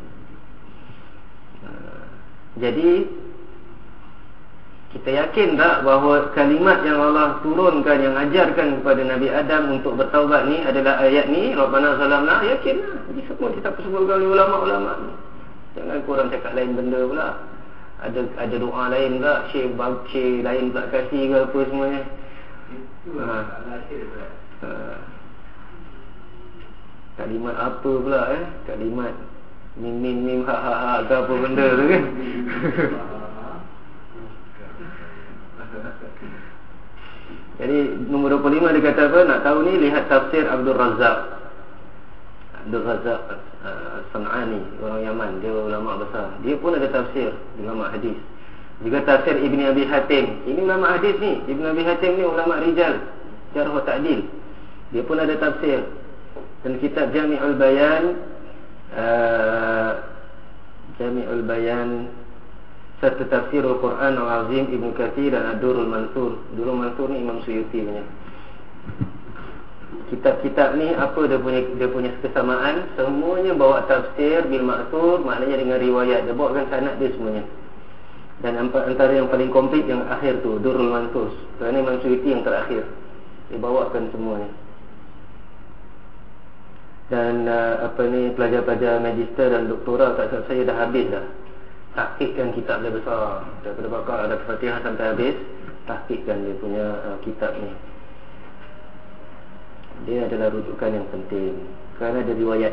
uh, Jadi kita yakin tak bahawa kalimat yang Allah turunkan, yang ajarkan kepada Nabi Adam untuk bertaubat ni adalah ayat ni, Rabbana zalamna. Yakin lah. Jadi semua kita persemua oleh ulama-ulama ni. Jangan korang cakap lain benda pula. Ada ada doa lain pula, syekh syekh lain pula kasih ke apa semuanya. Ha. Ha. Kalimat apa pula eh? Kalimat mim mim mim ha ha ha ke apa benda tu kan. Jadi nombor dua puluh lima dia kata apa? Nak tahu ni lihat tafsir Abdul Razzaq. Abdul Razzaq As-San'ani, orang Yaman, dia ulama besar. Dia pun ada tafsir, ulama hadis. Juga tafsir Ibni Abi Hatim. Ini ulama hadis ni. Ibni Abi Hatim ni ulama rijal, jarh wa ta'dil. Dia pun ada tafsir. Dan kitab Jami'ul Bayan, uh, Jami'ul Bayan serta tafsir Al-Quran Al-Azim Ibn Katsir dan Ad-Durrul Mansur. Durrul Mansur ni Imam Suyuti punya. Kitab-kitab ni apa dia punya dia punya kesamaan? Semuanya bawa tafsir bil ma'thur, maknanya dengan riwayat. Dia bawakan sanad dia semuanya. Dan antara yang paling komplit yang akhir tu, Durrul Mansur. Kerana Imam Suyuti yang terakhir. Dia bawakan semuanya. Dan uh, apa ni pelajar-pelajar magister dan doktoral tak salah saya dah habis dah. Tahqiqkan kitab dia besar. Daripada Baqarah ada Fatihah sampai habis, tahqiqkan dia punya uh, kitab ni. Dia adalah rujukan yang penting kerana ada riwayat.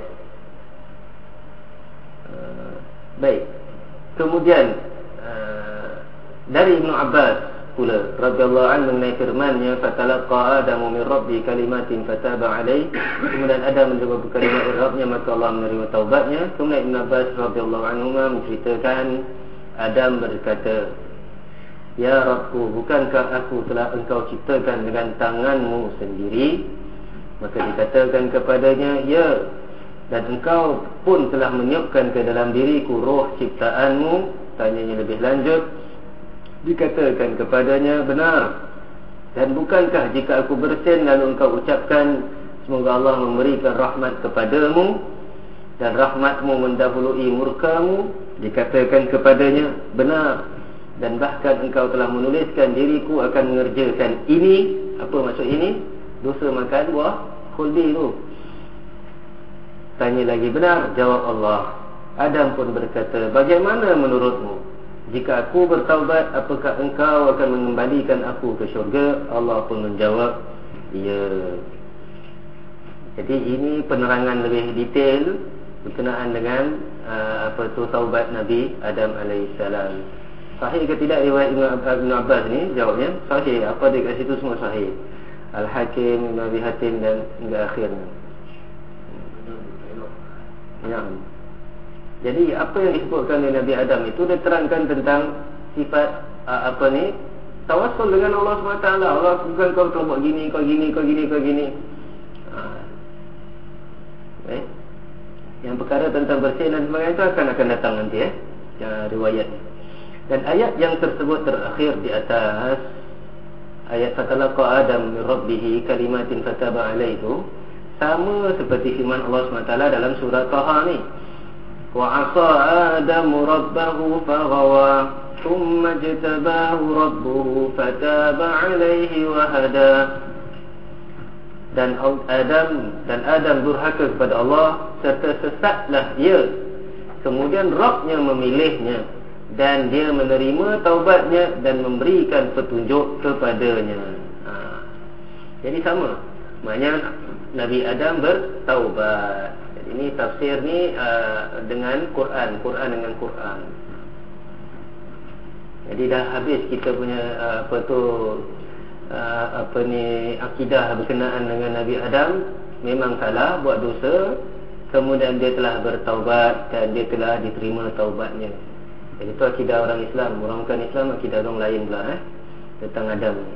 uh, Baik. Kemudian uh, dari Ibnu Abbas pula radhiyallahu anhu mengenai firman-Nya, fatalaqa Adamu min rabbi kalimatin fataba alaihi. Kemudian Adam menerima kalimat dari Rabb-Nya, maka Allah menerima taubatnya. Kemudian Ibnu Abbas radhiyallahu anhu menceritakan Adam berkata, ya Rabbku, bukankah aku telah engkau ciptakan dengan tanganmu sendiri? Maka dikatakan kepadanya, ya, dan engkau pun telah meniupkan ke dalam diriku roh ciptaanmu. Tanyanya lebih lanjut, dikatakan kepadanya, benar. Dan bukankah jika aku bersin lalu engkau ucapkan, semoga Allah memberikan rahmat kepadamu dan rahmatmu mendahului murkamu? Dikatakan kepadanya, benar. Dan bahkan engkau telah menuliskan diriku akan mengerjakan ini Apa maksud ini? Dosa makan buah khuldi tu. Tanya lagi, benar? Jawab Allah. Adam pun berkata, bagaimana menurutmu? Jika aku bertaubat, apakah engkau akan mengembalikan aku ke syurga? Allah pun menjawab, ya. Jadi ini penerangan lebih detail berkenaan dengan uh, apa tu taubat Nabi Adam alaihissalam. Sahih ke tidak riwayat Ibn Abbas ni? Jawabnya sahih. Apa dia kat situ semua sahih. Al-Hakim, Ibn Abi Hatim dan hingga akhirnya. Ya. Jadi apa yang disebutkan oleh Nabi Adam itu dia terangkan tentang sifat uh, apa ni, tawassul dengan Allah subhanahu wa taala. Allah bukan kau kau buat gini, kau gini, kau gini, kau gini. Uh, eh? Yang perkara tentang bersih dan sebagainya itu akan akan datang nanti eh, ya, riwayat. Dan ayat yang tersebut terakhir di atas, ayat fatalaqa Adam min rabbih kalimatin fataba alaihi, itu sama seperti firman Allah subhanahu wa taala dalam surah Taha ni. Wa 'asa Adamu rabbahu faghawa thumma jtabahu rabbuhu fataba alaihi wa hada. Dan Adam dan Adam durhaka kepada Allah serta sesatlah dia. Kemudian Rabb-Nya memilihnya dan dia menerima taubatnya dan memberikan petunjuk kepadanya. Ha. Jadi sama. Maknanya Nabi Adam bertaubat. Jadi ini tafsir ni uh, dengan Quran, Quran dengan Quran. Jadi dah habis kita punya uh, apa tu uh, apa ni akidah berkenaan dengan Nabi Adam. Memang salah, buat dosa, kemudian dia telah bertaubat dan dia telah diterima taubatnya. Jadi itu akidah orang Islam. Orang bukan Islam, akidah orang lain pula eh, tentang Adam ni.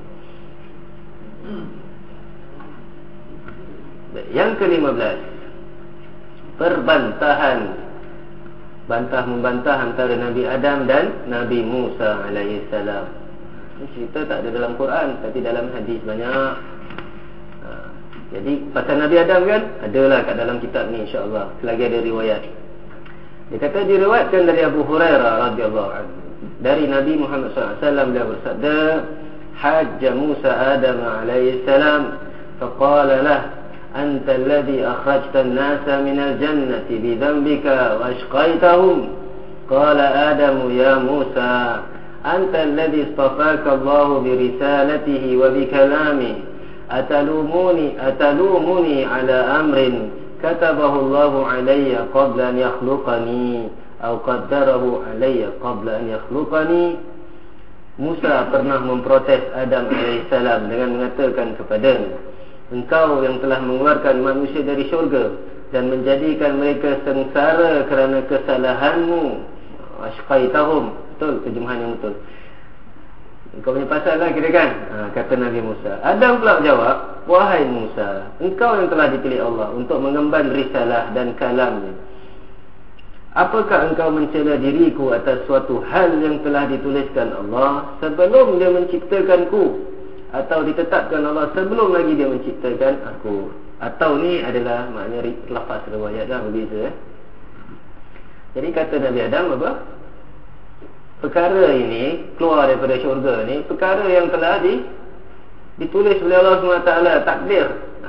Yang kelima belas, perbantahan, bantah-membantah antara Nabi Adam dan Nabi Musa alaihissalam. Ini cerita tak ada dalam Quran, tapi dalam hadis banyak. ha. Jadi pasal Nabi Adam kan, adalah kat dalam kitab ni insya-Allah, selagi ada riwayat. Dia kata diriwayatkan dari Abu Hurairah radhiyallahu anhu, dari Nabi Muhammad sallallahu alaihi wasallam, dia bersabda, hajja Musa Adam alaihissalam faqala lah, anta alladhi akhrajta an-nasa min al-jannati bi dhanbika wa ashqaytahum. Qala Adam ya Musa, anta alladhi istafaka Allah bi risalatihi wa bi kalamihi, atalumuni atalumuni ala amrin katabahu Allah alayya qabla an yakhluqani atau qaddarahu alayya qabla an yakhluqani. Musa pernah memprotes Adam alaihissalam dengan mengatakan kepadanya, engkau yang telah mengeluarkan manusia dari syurga dan menjadikan mereka sengsara kerana kesalahanmu. Ashqaitahum, betul terjemahan yang betul. Engkau punya pasal lah kira kan, ha, kata Nabi Musa. Adam pula jawab, wahai Musa, engkau yang telah dipilih Allah untuk mengemban risalah dan kalamnya. Apakah engkau mencela diriku atas suatu hal yang telah dituliskan Allah sebelum dia menciptakanku, atau ditetapkan Allah sebelum lagi dia menciptakan aku? Atau ni adalah maknanya lafaz riwayat dah berbeza eh? Jadi kata Nabi Adam apa? Perkara ini keluar daripada syurga ni, perkara yang telah di, ditulis oleh Allah subhanahu wa taala, takdir. ha.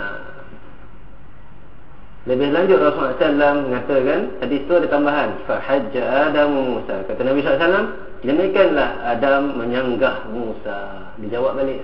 Lebih lanjut Rasulullah sallallahu alaihi wasallam mengatakan, hadis tu ada tambahan, fahajja Adam Musa. Kata Nabi sallallahu alaihi wasallam, demikianlah Adam menyanggah Musa. Dijawab balik.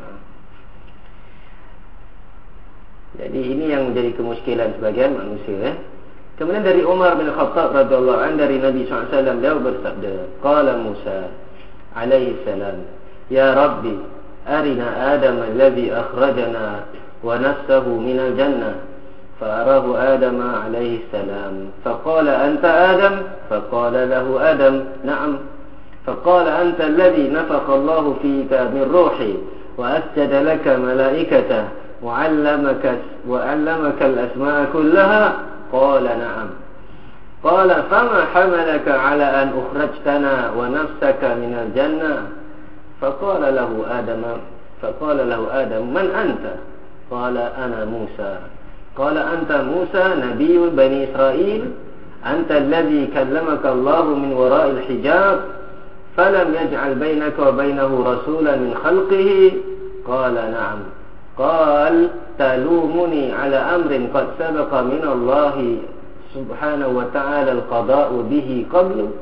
Jadi ini yang menjadi kemusykilan sebagian manusia eh? Kemudian dari Umar bin Khattab radhiyallahu anhu, dari Nabi sallallahu alaihi wasallam, dia bersabda, qala Musa alaihi salam, ya Rabbi arina Adam alladhi akhrajana wa nafsahu minal jannah. Fa'arahu Adam alaihi salam, faqala anta Adam, faqala lahu Adam na'am, faqala anta alladhi nafaqa Allah fika min ruhi wa asjada laka malaikatah وعلمك وعلمك الأسماء كلها. قال نعم. قال فما حملك على أن أخرجتنا ونفسك من الجنة؟ فقال له آدم فقال له آدم من أنت؟ قال أنا موسى. قال أنت موسى نبي بني إسرائيل؟ أنت الذي كلمك الله من وراء الحجاب فلم يجعل بينك وبينه رسولا من خلقه؟ Qala na'am. Qal talumuni ala amrin qad sabaqa min Allah subhanahu wa ta'ala al-qada'u bihi qablu.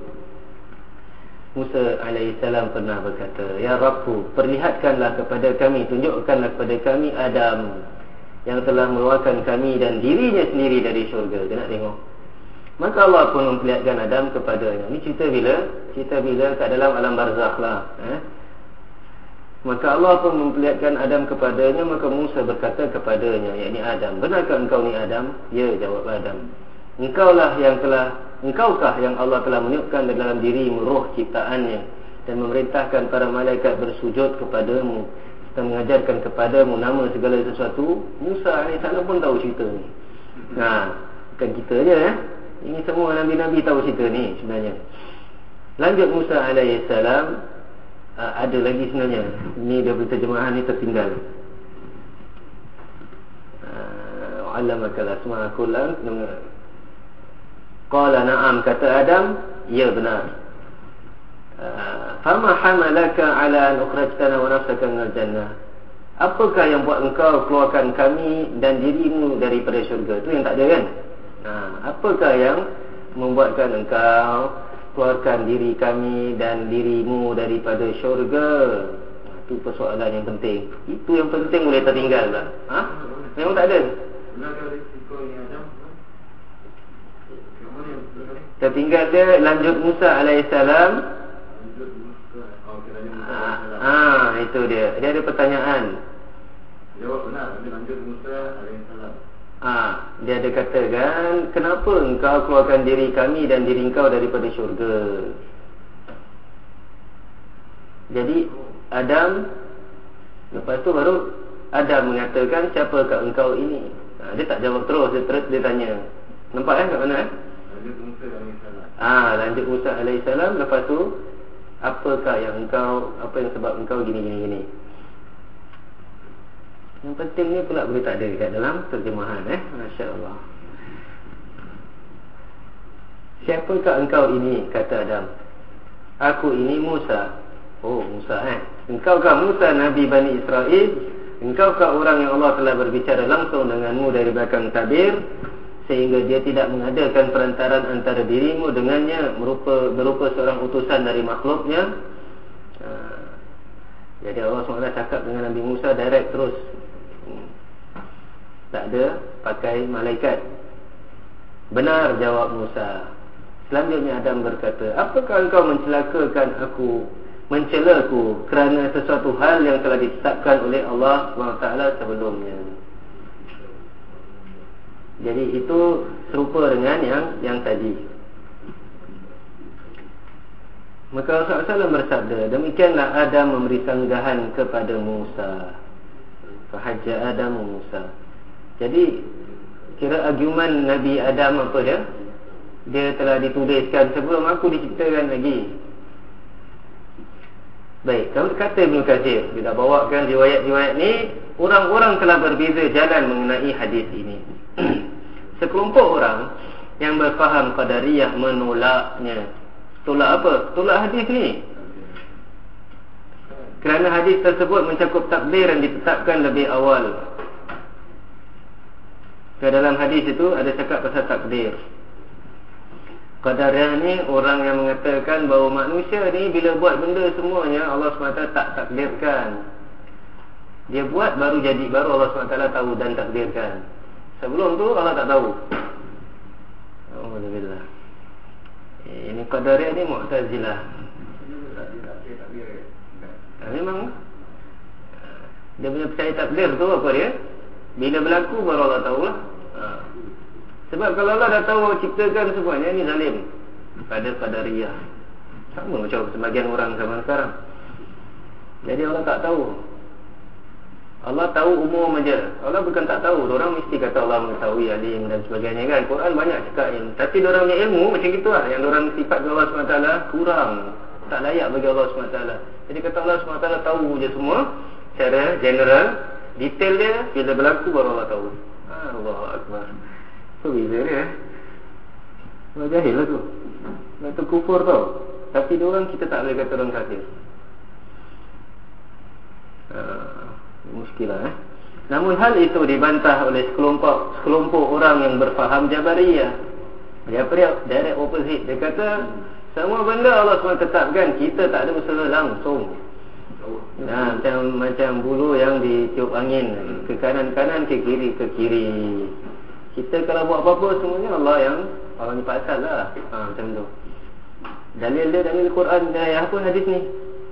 Musa alaihissalam pernah berkata, ya Rabbku, perlihatkanlah kepada kami, tunjukkanlah kepada kami Adam yang telah mengeluarkan kami dan dirinya sendiri dari syurga. Dia nak tengok. Maka Allah pun memperlihatkan Adam kepadanya. Ini cerita bila? Cerita bila kat dalam alam barzakh lah, eh? Maka Allah pun memperlihatkan Adam kepadanya. Maka Musa berkata kepadanya, yakni Adam, benarkah engkau ni Adam? Ya, jawab Adam. Engkaulah yang telah Engkaukah yang Allah telah meniupkan dalam dirimu roh ciptaannya dan memerintahkan para malaikat bersujud kepadamu dan mengajarkan kepadamu nama segala sesuatu? Musa alaihissalam pun tahu cerita ni. Nah, bukan kita je, eh? Ini semua Nabi-Nabi tahu cerita ni sebenarnya. Lanjut Musa alaihissalam, uh, ada lagi sebenarnya. Ini dia berterjemahan ni tertinggal. Uh, Alamakal asma kullan. Qala na'am, kata Adam, ya benar. Uh, Fama hamalaka ala an ukhrajtana wa nafsaka minal jannah. Apakah yang buat engkau keluarkan kami dan dirimu daripada syurga? Itu yang tak ada kan? Nah, apakah yang membuatkan engkau keluarkan diri kami dan dirimu daripada syurga? Nah, itu persoalan yang penting. Itu yang penting boleh tertinggal tak? Ha? Memang tak ada. Tertinggal dia. Lanjut Musa alaihissalam. Ah, ah, itu dia. Dia ada pertanyaan. Jawab benar. Lanjut Musa alaihissalam. Ah, dia ada katakan, kenapa engkau keluarkan diri kami dan diri engkau daripada syurga? Jadi Adam, lepas tu baru Adam mengatakan, siapakah engkau ini? Ah, dia tak jawab terus, dia terus dia tanya. Nampak kan kat mana eh? Lanjut Musa alaihissalam. Ah, lanjut Musa alaihissalam. Lepas tu, apakah yang engkau, apa yang sebab engkau gini gini gini? Yang penting ni pula boleh tak ada kat dalam terjemahan, eh? Masya-Allah. Siapakah engkau ini? Kata Adam. Aku ini Musa. Oh, Musa eh. Engkaukah Musa Nabi Bani Israel? Engkaukah orang yang Allah telah berbicara langsung denganmu dari belakang tabir, sehingga dia tidak mengadakan perantaran antara dirimu dengannya, merupa, berupa seorang utusan dari makhluknya? Ha. Jadi Allah subhanahu wa taala cakap dengan Nabi Musa direct terus. Tak ada pakai malaikat. Benar, jawab Musa. Selanjutnya Adam berkata, apakah engkau mencelakakan aku, mencelaku kerana sesuatu hal yang telah ditetapkan oleh Allah subhanahu wa taala sebelumnya? Jadi itu serupa dengan yang yang tadi. Maka Rasulullah sallallahu alaihi wasallam bersabda, demikianlah Adam memberi sanggahan kepada Musa. Fahajja Adam Musa. Jadi kira argumen Nabi Adam apa dia? Dia telah dituliskan sebelum aku diciptakan lagi. Baik, kalau kata Ibn Katsir, dia dah bawakan riwayat-riwayat ni, orang-orang telah berbeza jalan mengenai hadis ini. Sekelompok orang yang berfaham Qadariyah menolaknya. Tolak apa? Tolak hadis ni. Kerana hadis tersebut mencakup takdir yang ditetapkan lebih awal. Ke dalam hadis itu ada cakap pasal takdir. Qadariyah ni orang yang mengatakan bahawa manusia ni bila buat benda semuanya Allah subhanahu wa taala tak takdirkan. Dia buat baru jadi, baru Allah subhanahu wa taala tahu dan takdirkan. Sebelum tu Allah tak tahu. Alhamdulillah. Ini Qadariyah ni Mu'tazilah. Ha, memang dia punya percaya takdir tu apa dia? Bila berlaku baru Allah tahu lah. Ha. Sebab kalau Allah dah tahu ciptakan semuanya, ni zalim pada Qadariyah. Sama macam sebagian orang zaman sekarang. Jadi Allah tak tahu. Allah tahu umum aja. Allah bukan tak tahu. Orang mesti kata Allah mengetahui, alim dan sebagainya kan. Quran banyak cakap ini. Tapi diorang punya ilmu macam itulah. Yang diorang sifat Allah subhanahu wa taala kurang, tak layak bagi Allah subhanahu wa taala. Jadi kata Allah subhanahu wa taala tahu je semua secara general. Detail dia bila berlaku baru Allah tahu. Allahu akbar. Tu beza dia. Orang jahil lah tu. Itu kufur tau. Tapi diorang kita tak boleh kata orang kafir. Uh, Muskilah eh? Namun hal itu dibantah oleh sekelompok sekelompok orang yang berfaham Jabariyah. Dia direct, direct opposite. Dia kata semua benda Allah SWT tetapkan, kita tak ada usaha langsung. Nah, macam macam bulu yang ditiup angin, ke kanan-kanan, ke kiri ke kiri. Kita kalau buat apa-apa semuanya Allah yang Allah ni pasal lah. Ha, macam tu. Dalil dia dalil Quran dan ayat pun hadis ni.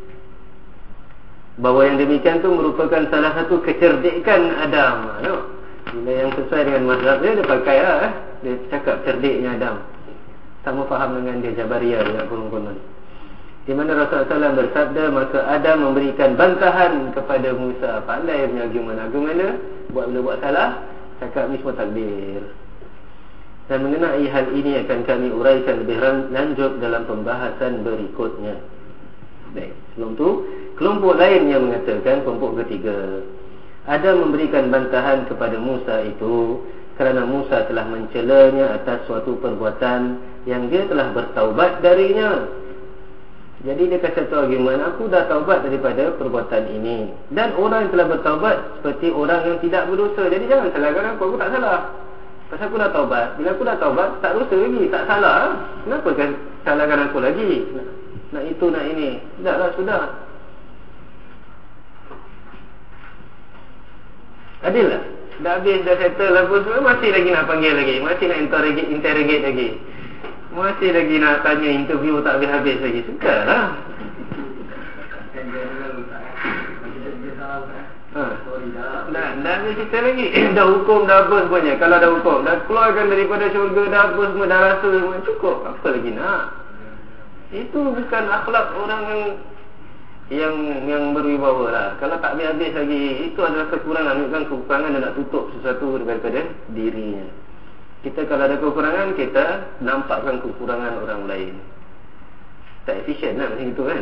Bahawa yang demikian tu merupakan salah satu kecerdikan Adam. No? Bila yang sesuai dengan mazhab dia, dia pakai lah eh? Dia cakap cerdiknya Adam. Sama faham dengan dia Jabariyah juga konon-konon. Di mana Rasulullah sallallahu alaihi wasallam bersabda, maka Adam memberikan bantahan kepada Musa. Pandai punya argument-argument dia. Buat bila buat salah, cakap ni semua takdir. Dan mengenai hal ini akan kami uraikan lebih lanjut dalam pembahasan berikutnya. Baik, sebelum tu kelompok lain yang mengatakan, kelompok ketiga, Adam memberikan bantahan kepada Musa itu kerana Musa telah mencelanya atas suatu perbuatan yang dia telah bertaubat darinya. Jadi dia kata satu argument, aku dah taubat daripada perbuatan ini. Dan orang yang telah bertaubat seperti orang yang tidak berdosa. Jadi jangan salahkan aku, aku tak salah. Pasal aku dah taubat. Bila aku dah taubat, tak dosa lagi, tak salah. Kenapa kan salahkan aku lagi? Nak, nak itu, nak ini. Dah lah, sudah. Adil lah. Dah habis, dah settle apa semua, masih lagi nak panggil lagi, masih nak interrogate, interrogate lagi, masih lagi nak tanya, interview tak habis-habis lagi. Sukarlah. Ha. Dah, dah habis cerita lagi. Dah hukum, dah apa semuanya. Kalau dah hukum, dah keluarkan daripada syurga, dah apa semua, dah rasa semua, cukup. Apa lagi nak? Itu bukan akhlak orang yang yang yang berwibawa lah. Kalau tak habis-habis lagi, itu adalah kekurangan. Menunjukkan kekurangan dan nak tutup sesuatu daripada dirinya. Kita kalau ada kekurangan, kita nampakkan kekurangan orang lain. Tak efisien lah macam itu kan.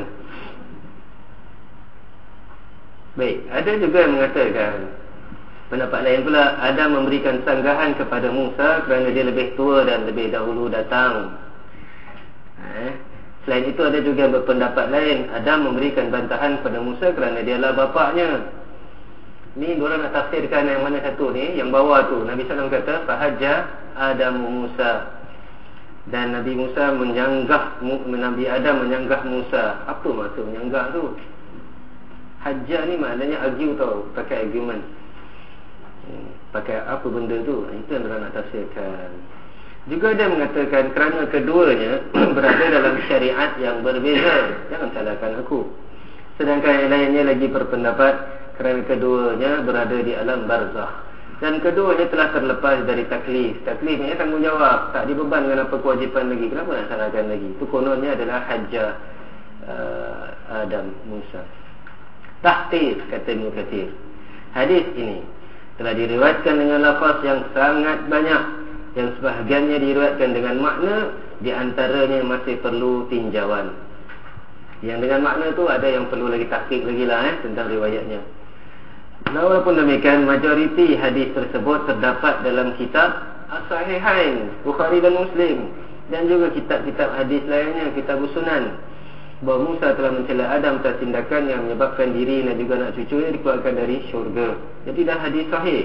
Baik, ada juga yang mengatakan pendapat lain pula, Adam memberikan sanggahan kepada Musa kerana dia lebih tua dan lebih dahulu datang. Eh? Selain itu ada juga berpendapat lain, Adam memberikan bantahan kepada Musa kerana dialah bapaknya. Ni diorang nak tafsirkan yang mana satu ni, yang bawah tu. Nabi sallallahu alaihi wasallam kata fahajja Adam Musa. Dan Nabi Musa menyanggah, Nabi Adam menyanggah Musa. Apa maksud menyanggah tu? Hajjah ni maknanya argue tau, pakai argument. hmm, Pakai apa benda tu, itu yang diorang nak tafsirkan. Juga dia mengatakan kerana keduanya berada dalam syariat yang berbeza. Jangan salahkan aku. Sedangkan yang lainnya lagi berpendapat kerana keduanya berada di alam barzakh. Dan keduanya telah terlepas dari taklif. Taklif ni tanggungjawab, tak dibebankan apa kewajipan lagi. Kenapa nak salahkan lagi? Itu kononnya adalah hajjah uh, Adam Musa. Tahtir, kata Ibn Kathir, hadis ini telah diriwayatkan dengan lafaz yang sangat banyak, yang sebahagiannya diriwayatkan dengan makna, di antaranya masih perlu tinjauan. Yang dengan makna tu ada yang perlu lagi tahqiq lagi lah eh, tentang riwayatnya. Nah, walaupun demikian, majoriti hadis tersebut terdapat dalam kitab As-Sahihain, Bukhari dan Muslim, dan juga kitab-kitab hadis lainnya, kitab Sunan, bahawa Musa telah mencela Adam atas tindakan yang menyebabkan diri dan juga anak cucunya dikeluarkan dari syurga. Jadi dah hadis sahih.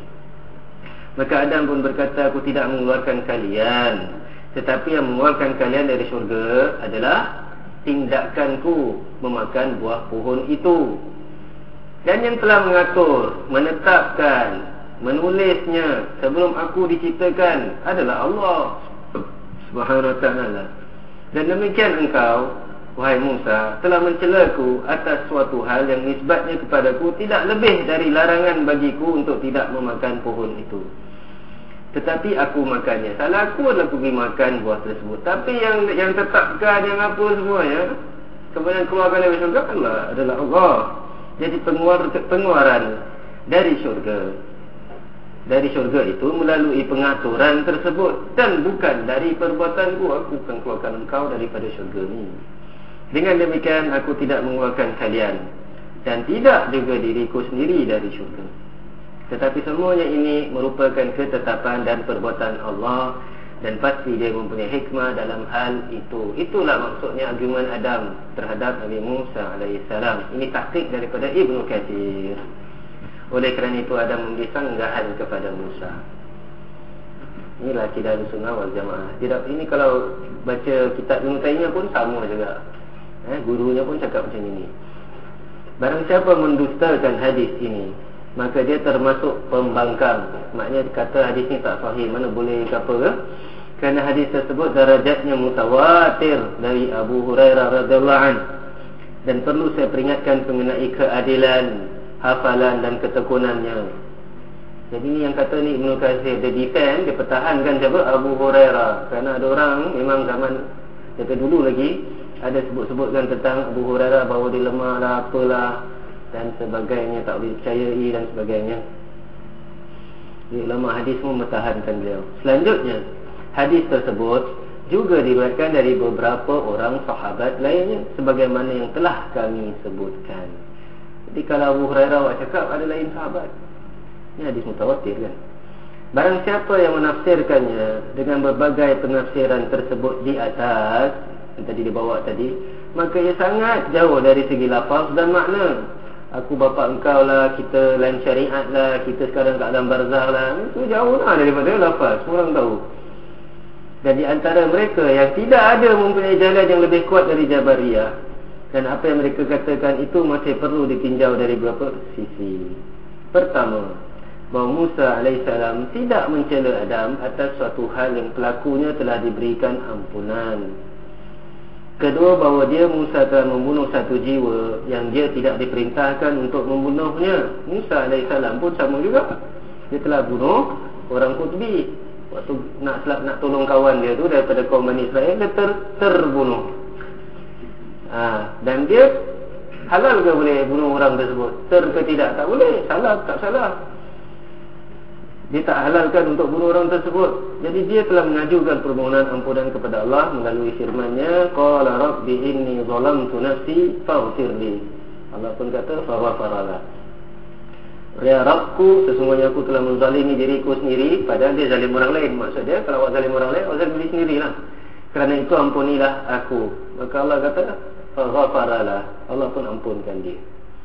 Maka Adam pun berkata, aku tidak mengeluarkan kalian, tetapi yang mengeluarkan kalian dari syurga adalah tindakanku memakan buah pohon itu. Dan yang telah mengatur, menetapkan, menulisnya sebelum aku diciptakan adalah Allah Subhanahu wa ta'ala. Dan demikian engkau, wahai Musa, telah mencelaku atas suatu hal yang nisbatnya kepadaku tidak lebih dari larangan bagiku untuk tidak memakan pohon itu. Tetapi aku makannya. Salah aku adalah pergi makan buah tersebut. Tapi yang yang tetapkan, yang apa semuanya, kemudian keluarkan dari syurga Allah adalah Allah. Jadi pengeluar, pengeluaran dari syurga, dari syurga itu melalui pengaturan tersebut, dan bukan dari perbuatanku. Aku akan keluarkan engkau daripada syurga ni. Dengan demikian aku tidak mengeluarkan kalian, dan tidak juga diriku sendiri dari syurga. Tetapi semuanya ini merupakan ketetapan dan perbuatan Allah, dan pasti dia mempunyai hikmah dalam hal itu. Itulah maksudnya argumen Adam terhadap Nabi Musa alaihissalam. Ini taktik daripada Ibn Kathir. Oleh kerana itu Adam memberi sanggahan kepada Musa. Inilah akidah Ahlussunnah wal Jamaah. Tidak, ini kalau baca kitab Ibnu Taimiyah pun sama juga. Eh, gurunya pun cakap macam ini. Barang siapa mendustakan hadis ini, maka dia termasuk pembangkang. Maknanya kata hadis ni tak sahih, mana boleh ke apa ke? Kerana hadis tersebut darajatnya mutawatir dari Abu Hurairah radhiyallahu an. Dan perlu saya peringatkan mengenai keadilan, hafalan dan ketekunannya. Jadi ni yang kata ni Ibnu Katsir, dia defend, dia pertahankan siapa? Abu Hurairah. Kerana ada orang memang zaman daripada dulu lagi ada sebut-sebutkan tentang Abu Hurairah bahawa dia lemah lah, apalah dan sebagainya, tak boleh percayai dan sebagainya. Jadi ulama hadis pun mempertahankan beliau. Selanjutnya, hadis tersebut juga diriwayatkan dari beberapa orang sahabat lainnya sebagaimana yang telah kami sebutkan. Jadi kalau Abu Hurairah awak cakap ada lain sahabat, ini hadis mutawatir kan. Barang siapa yang menafsirkannya dengan berbagai penafsiran tersebut di atas yang tadi dibawa tadi, maka ia sangat jauh dari segi lafaz dan makna. Aku bapa engkau lah, kita lain syariat lah, kita sekarang kat dalam barzah lah. Itu jauh lah daripada lafaz, orang tahu. Dan di antara mereka yang tidak ada mempunyai jalan yang lebih kuat dari Jabariyah. Dan apa yang mereka katakan itu masih perlu ditinjau dari beberapa sisi. Pertama, bahawa Musa alaihissalam tidak mencela Adam atas suatu hal yang pelakunya telah diberikan ampunan. Kedua, bahawa dia Musa telah membunuh satu jiwa yang dia tidak diperintahkan untuk membunuhnya. Musa alaihissalam pun sama juga. Dia telah bunuh orang Qutbi. Waktu nak selap, nak tolong kawan dia tu daripada kaum Bani Israel, dia ter, terbunuh. Ha, dan dia halal ke boleh bunuh orang tersebut? Ter ke tidak? Tak boleh. Salah tak salah. Dia tak halalkan untuk bunuh orang tersebut. Jadi dia telah mengajukan permohonan ampunan kepada Allah melalui firman-Nya, qala rabbi inni zalamtu nafsi faghfirli. Allah pun kata faghfaralah. Ya Rabbku, sesungguhnya aku telah menzalimi diriku sendiri. Padahal dia zalim orang lain. Maksud dia, kalau awak zalim orang lain, awak zalim diri sendirilah. Kerana itu ampunilah aku. Maka Allah kata faghfaralah. Allah pun ampunkan dia.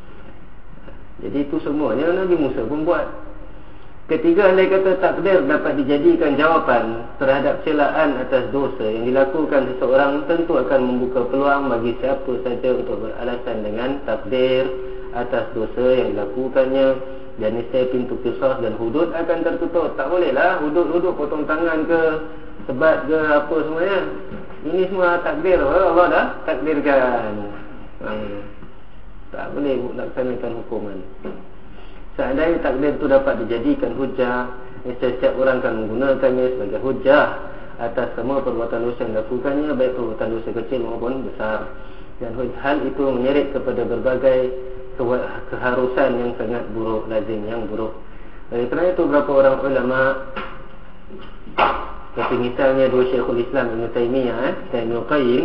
Jadi itu semuanya Nabi Musa pun buat. Ketiga, andai kata takdir dapat dijadikan jawapan terhadap celaan atas dosa yang dilakukan seseorang, tentu akan membuka peluang bagi siapa saja untuk beralasan dengan takdir atas dosa yang dilakukannya. Dan niscaya pintu qisas dan hudud akan tertutup. Tak bolehlah hudud-hudud potong tangan ke, sebat ke, apa semuanya. Ini semua takdir Allah dah takdirkan. hmm. Tak boleh laksanakan hukuman. Seandainya takdir itu dapat dijadikan hujah, niscaya setiap orang akan menggunakannya sebagai hujah atas semua perbuatan dosa yang dilakukannya, baik perbuatan dosa kecil maupun besar. Dan hal itu menyeret kepada berbagai keharusan yang sangat buruk, lazim yang buruk. Oleh kerana itu beberapa orang ulama, seperti misalnya dua Syekhul Islam Ibnu Taimiyah dan Ibnu Qayyim,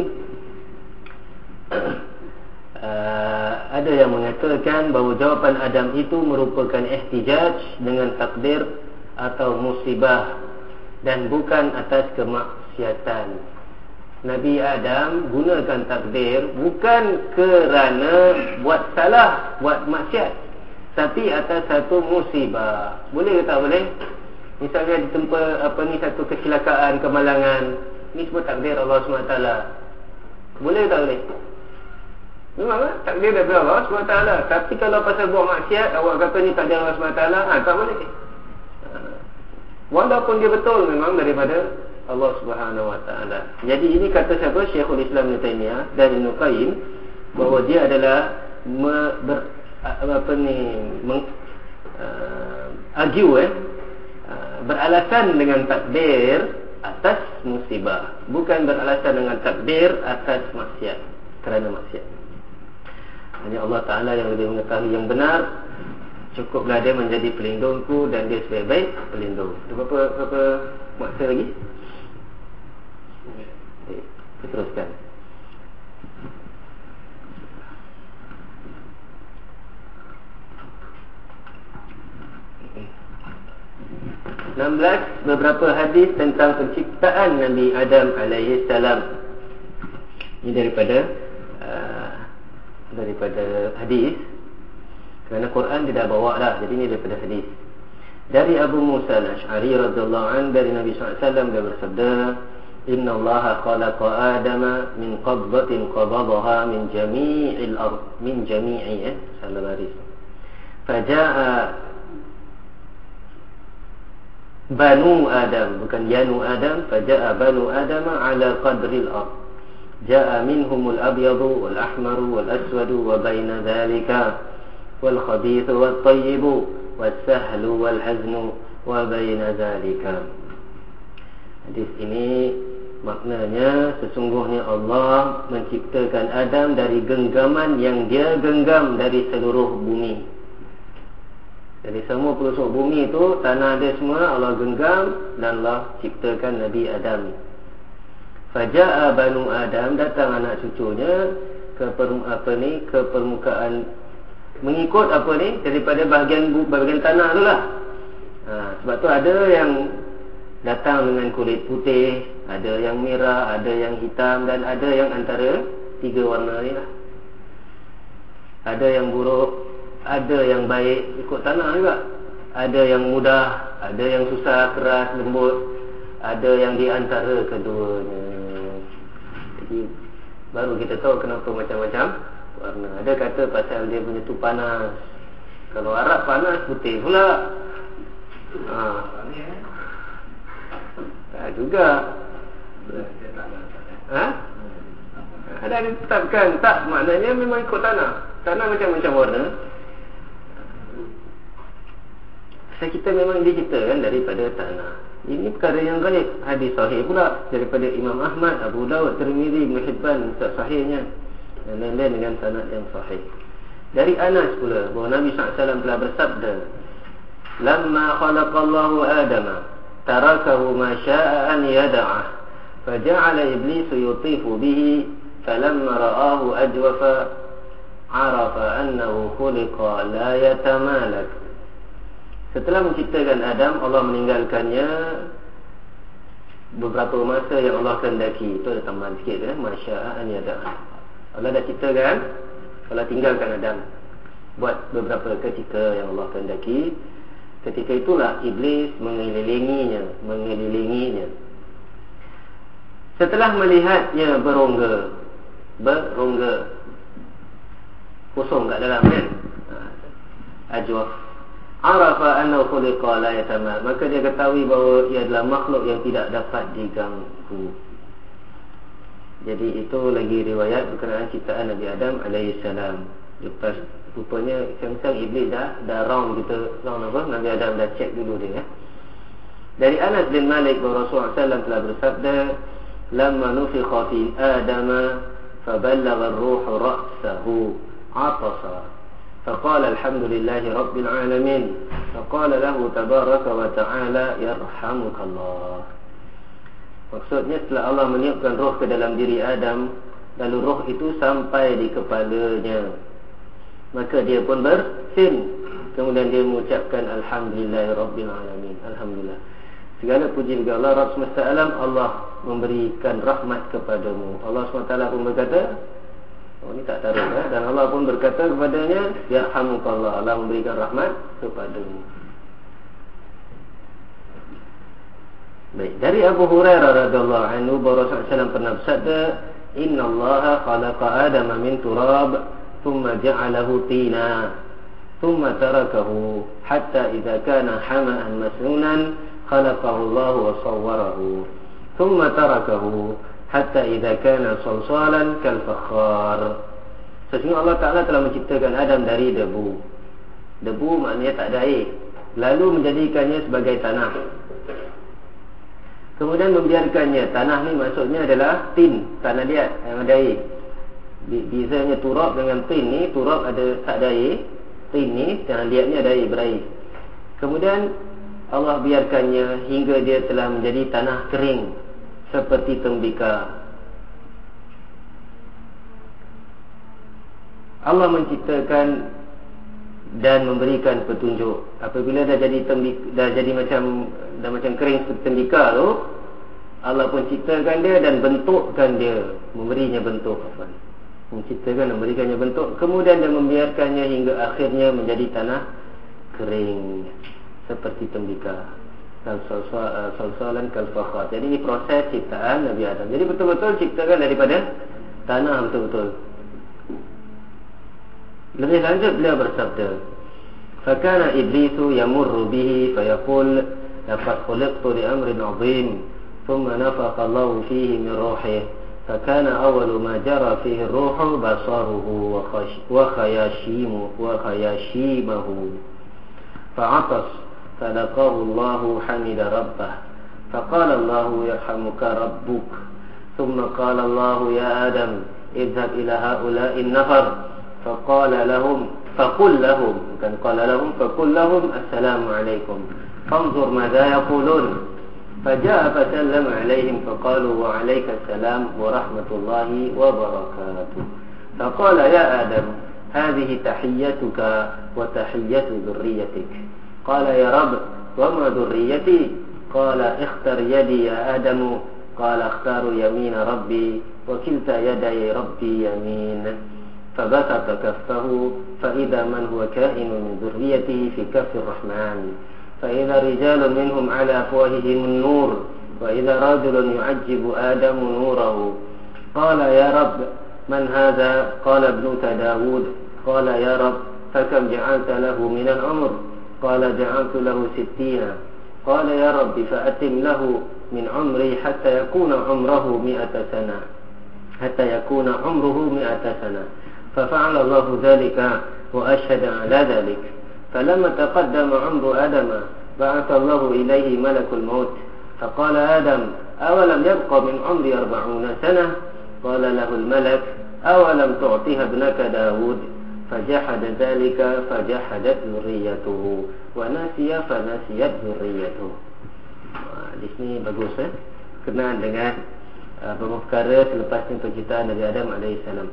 uh, ada yang mengatakan bahawa jawapan Adam itu merupakan ihtijaj dengan takdir atau musibah dan bukan atas kemaksiatan. Nabi Adam gunakan takdir bukan kerana buat salah, buat maksiat, tapi atas satu musibah. Boleh ke tak boleh? Misalnya ditempa apa ni, satu kecelakaan, kemalangan, ni semua takdir Allah subhanahu wa taala. Boleh ke tak boleh? Memang lah, takdir daripada Allah subhanahu wa taala. Tapi kalau pasal buat maksiat, awak kata ni takdir Allah subhanahu wa taala, ha, tak boleh. Walaupun dia betul memang daripada Allah Subhanahu Wa Taala. Jadi ini kata siapa? Syekhul Islam Ibnu Taimiyah dan Ibnu Qayyim, bahawa dia adalah me, ber, apa ni meng, uh, argue eh uh, beralasan dengan takdir atas musibah, bukan beralasan dengan takdir atas maksiat, kerana maksiat. Hanya Allah Taala yang lebih mengetahui yang benar. Cukuplah dia menjadi pelindungku dan dia sebaik-baik pelindung. Ada berapa berapa maksa lagi? Teruskan. enam belas beberapa hadis tentang penciptaan Nabi Adam alaihi salam. Ini daripada uh, daripada hadis. Kerana Quran dia dah bawa dah, jadi ni daripada hadis. Dari Abu Musa al-Ash'ari radhiyallahu anhu, dari Nabi sallallahu alaihi wasallam, dia bersabda, Inna Allaha khalaqa Adama min qabdatin qabadaha min jami'il ard, min jami'i eh salah baris. Faja'a Banu Adam, bukan Yanu Adam, faja'a Banu Adam ala qadril ard. Ja'a minhumul abyadu wal ahmaru wal aswadu wa baina dhalika wal khabithu wat tayyibu was sahlu wal haznu wa baina dhalika. Hadis ini maknanya sesungguhnya Allah menciptakan Adam dari genggaman yang dia genggam dari seluruh bumi. Jadi semua pelosok bumi itu, tanah dia semua Allah genggam, dan Allah ciptakan Nabi Adam. Faja'a Banu Adam, datang anak cucunya ke per, apa ni ke permukaan, mengikut apa ni daripada bahagian bahagian tanah tu lah. Ha, sebab tu ada yang datang dengan kulit putih, ada yang merah, ada yang hitam, dan ada yang antara tiga warna ni lah. Ada yang buruk, ada yang baik ikut tanah juga. Ada yang mudah, ada yang susah, keras, lembut, ada yang di antara keduanya. Jadi baru kita tahu kenapa macam-macam warna. Ada kata pasal dia punya tu panas. Kalau Arab panas, putih pula. Ha. Tak juga. Ha? Ada ditetapkan. Tak, maknanya memang ikut tanah. Tanah macam-macam warna. Kita memang diciptakan daripada tanah. Ini perkara yang gaib. Hadis sahih pula daripada Imam Ahmad, Abu Dawud, Tirmizi, Ibn Hibban, sahihnya, dan lain-lain dengan sanad yang sahih. Dari Anas pula bahawa Nabi sallallahu alaihi wasallam telah bersabda, "Lamma khalaqallahu Adama, tarakahu ma syaa an yada'ah, faja'ala iblisu yutifu bihi, falamma ra'ahu ajwafa, 'arafa annahu khuliqa la yatamalak." Setelah menciptakan Adam, Allah meninggalkannya beberapa masa yang Allah kehendaki. Itu ada tambahan sikit ya, masya'an yada'ah. Allah dah ciptakan, Allah tinggalkan Adam buat beberapa ketika yang Allah kehendaki. Ketika itulah iblis mengelilinginya, mengelilinginya. Setelah melihatnya berongga, berongga kosong kat dalam kan, ajwaf, arafa annahu khuliqa la yatamal, maka dia ketahui bahawa ia adalah makhluk yang tidak dapat diganggu. Jadi itu lagi riwayat berkenaan ciptaan Nabi Adam alaihi salam. Lepas rupanya siang-siang iblis dah dah round kita, round apa, Nabi Adam dah check dulu dia ya. Dari Anas bin Malik bahawa Rasulullah sallallahu alaihi wasallam telah bersabda, lamma nufikha fi Adama faballagha ar-ruhu ra'sahu 'atasa فقال الحمد لله رب العالمين فقال له تبارك وتعالى يرحمك الله. Maksudnya setelah Allah meniupkan roh ke dalam diri Adam, lalu roh itu sampai di kepalanya, maka dia pun bersin. Kemudian dia mengucapkan Alhamdulillah Rabbil Alamin. Alhamdulillah, segala puji bagi Allah Rabb semesta alam, Allah memberikan rahmat kepadamu. Allah subhanahu wa taala pun berkata, oh ni tak taruh ya? Dan Allah pun berkata kepadanya, yarhamukallah, Allah memberikan rahmat kepadamu. Baik, dari Abu Hurairah radhiyallahu anhu bahawa Rasulullah sallallahu alaihi wasallam pernah bersabda, innallaha khalaqa Adama min turab thumma ja'alahu tina thumma tarakahu hatta idza kana hama'an masnunan khalaqahu Allah wa sawwarahu thumma tarakahu hatta idza kana salsalan kal fakhar. Sesungguhnya Allah Ta'ala telah menciptakan Adam dari debu. Debu maknanya tak ada air, lalu menjadikannya sebagai tanah. Kemudian membiarkannya. Tanah ni maksudnya adalah tin, tanah liat yang ada air. Bezanya turab dengan tin ni, turab ada tak ada air, tin ni tanah liat ni ada air, berair. Kemudian Allah biarkannya hingga dia telah menjadi tanah kering seperti tembikar. Allah menciptakan dan memberikan petunjuk. Apabila dah jadi tembik, dah jadi macam dah macam kering seperti tembikar tu, Allah pun ciptakan dia dan bentukkan dia, memberinya bentuk apa? menciptakan dan memberikannya bentuk, kemudian dia membiarkannya hingga akhirnya menjadi tanah kering seperti tembikar, salsalan kalfakhat. Jadi ini proses ciptaan Nabi Adam. Jadi betul-betul ciptakan daripada tanah betul-betul. Lebih lanjut beliau bersabda, fakana iblisu yamurru bihi fayaqul laqad khuliqtu li amrin 'azim thumma nafaqa Allahu fihi min ruhihi fakana awwalu ma jara fihi ar-ruhu basaruhu wa khayashimu wa khayashimahu fa'atas فلقاه الله حمد ربه فقال الله يرحمك ربك ثم قال الله يا آدم اذهب إلى هؤلاء النفر فقال لهم فقل لهم كان قال لهم فقل لهم السلام عليكم فانظر ماذا يقولون فجاء فسلم عليهم فقالوا وعليك السلام ورحمة الله وبركاته فقال يا آدم هذه تحيتك وتحية ذريتك قال يا رب وما ذريتي قال اختر يدي يا آدم قال اختار يمين ربي وكلتا يدي ربي يمين فبسط كفه فإذا من هو كائن من ذريته في كف الرحمن فإذا رجال منهم على أفواههم النور وإذا رجل يعجب آدم نوره قال يا رب من هذا قال ابنك داود قال يا رب فكم جعلت له من العمر قال جعلت له ستين قال يا رب فأتم له من عمري حتى يكون عمره مئة سنة حتى يكون عمره مئة سنة ففعل الله ذلك وأشهد على ذلك فلما تقدم عمر آدم بعث الله إليه ملك الموت فقال آدم أولم يبق من عمري أربعون سنة قال له الملك أولم تعطيها ابنك داود فجحد ذلك فجحدت ذريته ونسي فنسيت ذريته. Di sini bagus eh? Kenal dengan uh, beberapa perkara selepas penciptaan Nabi Adam alaihissalam.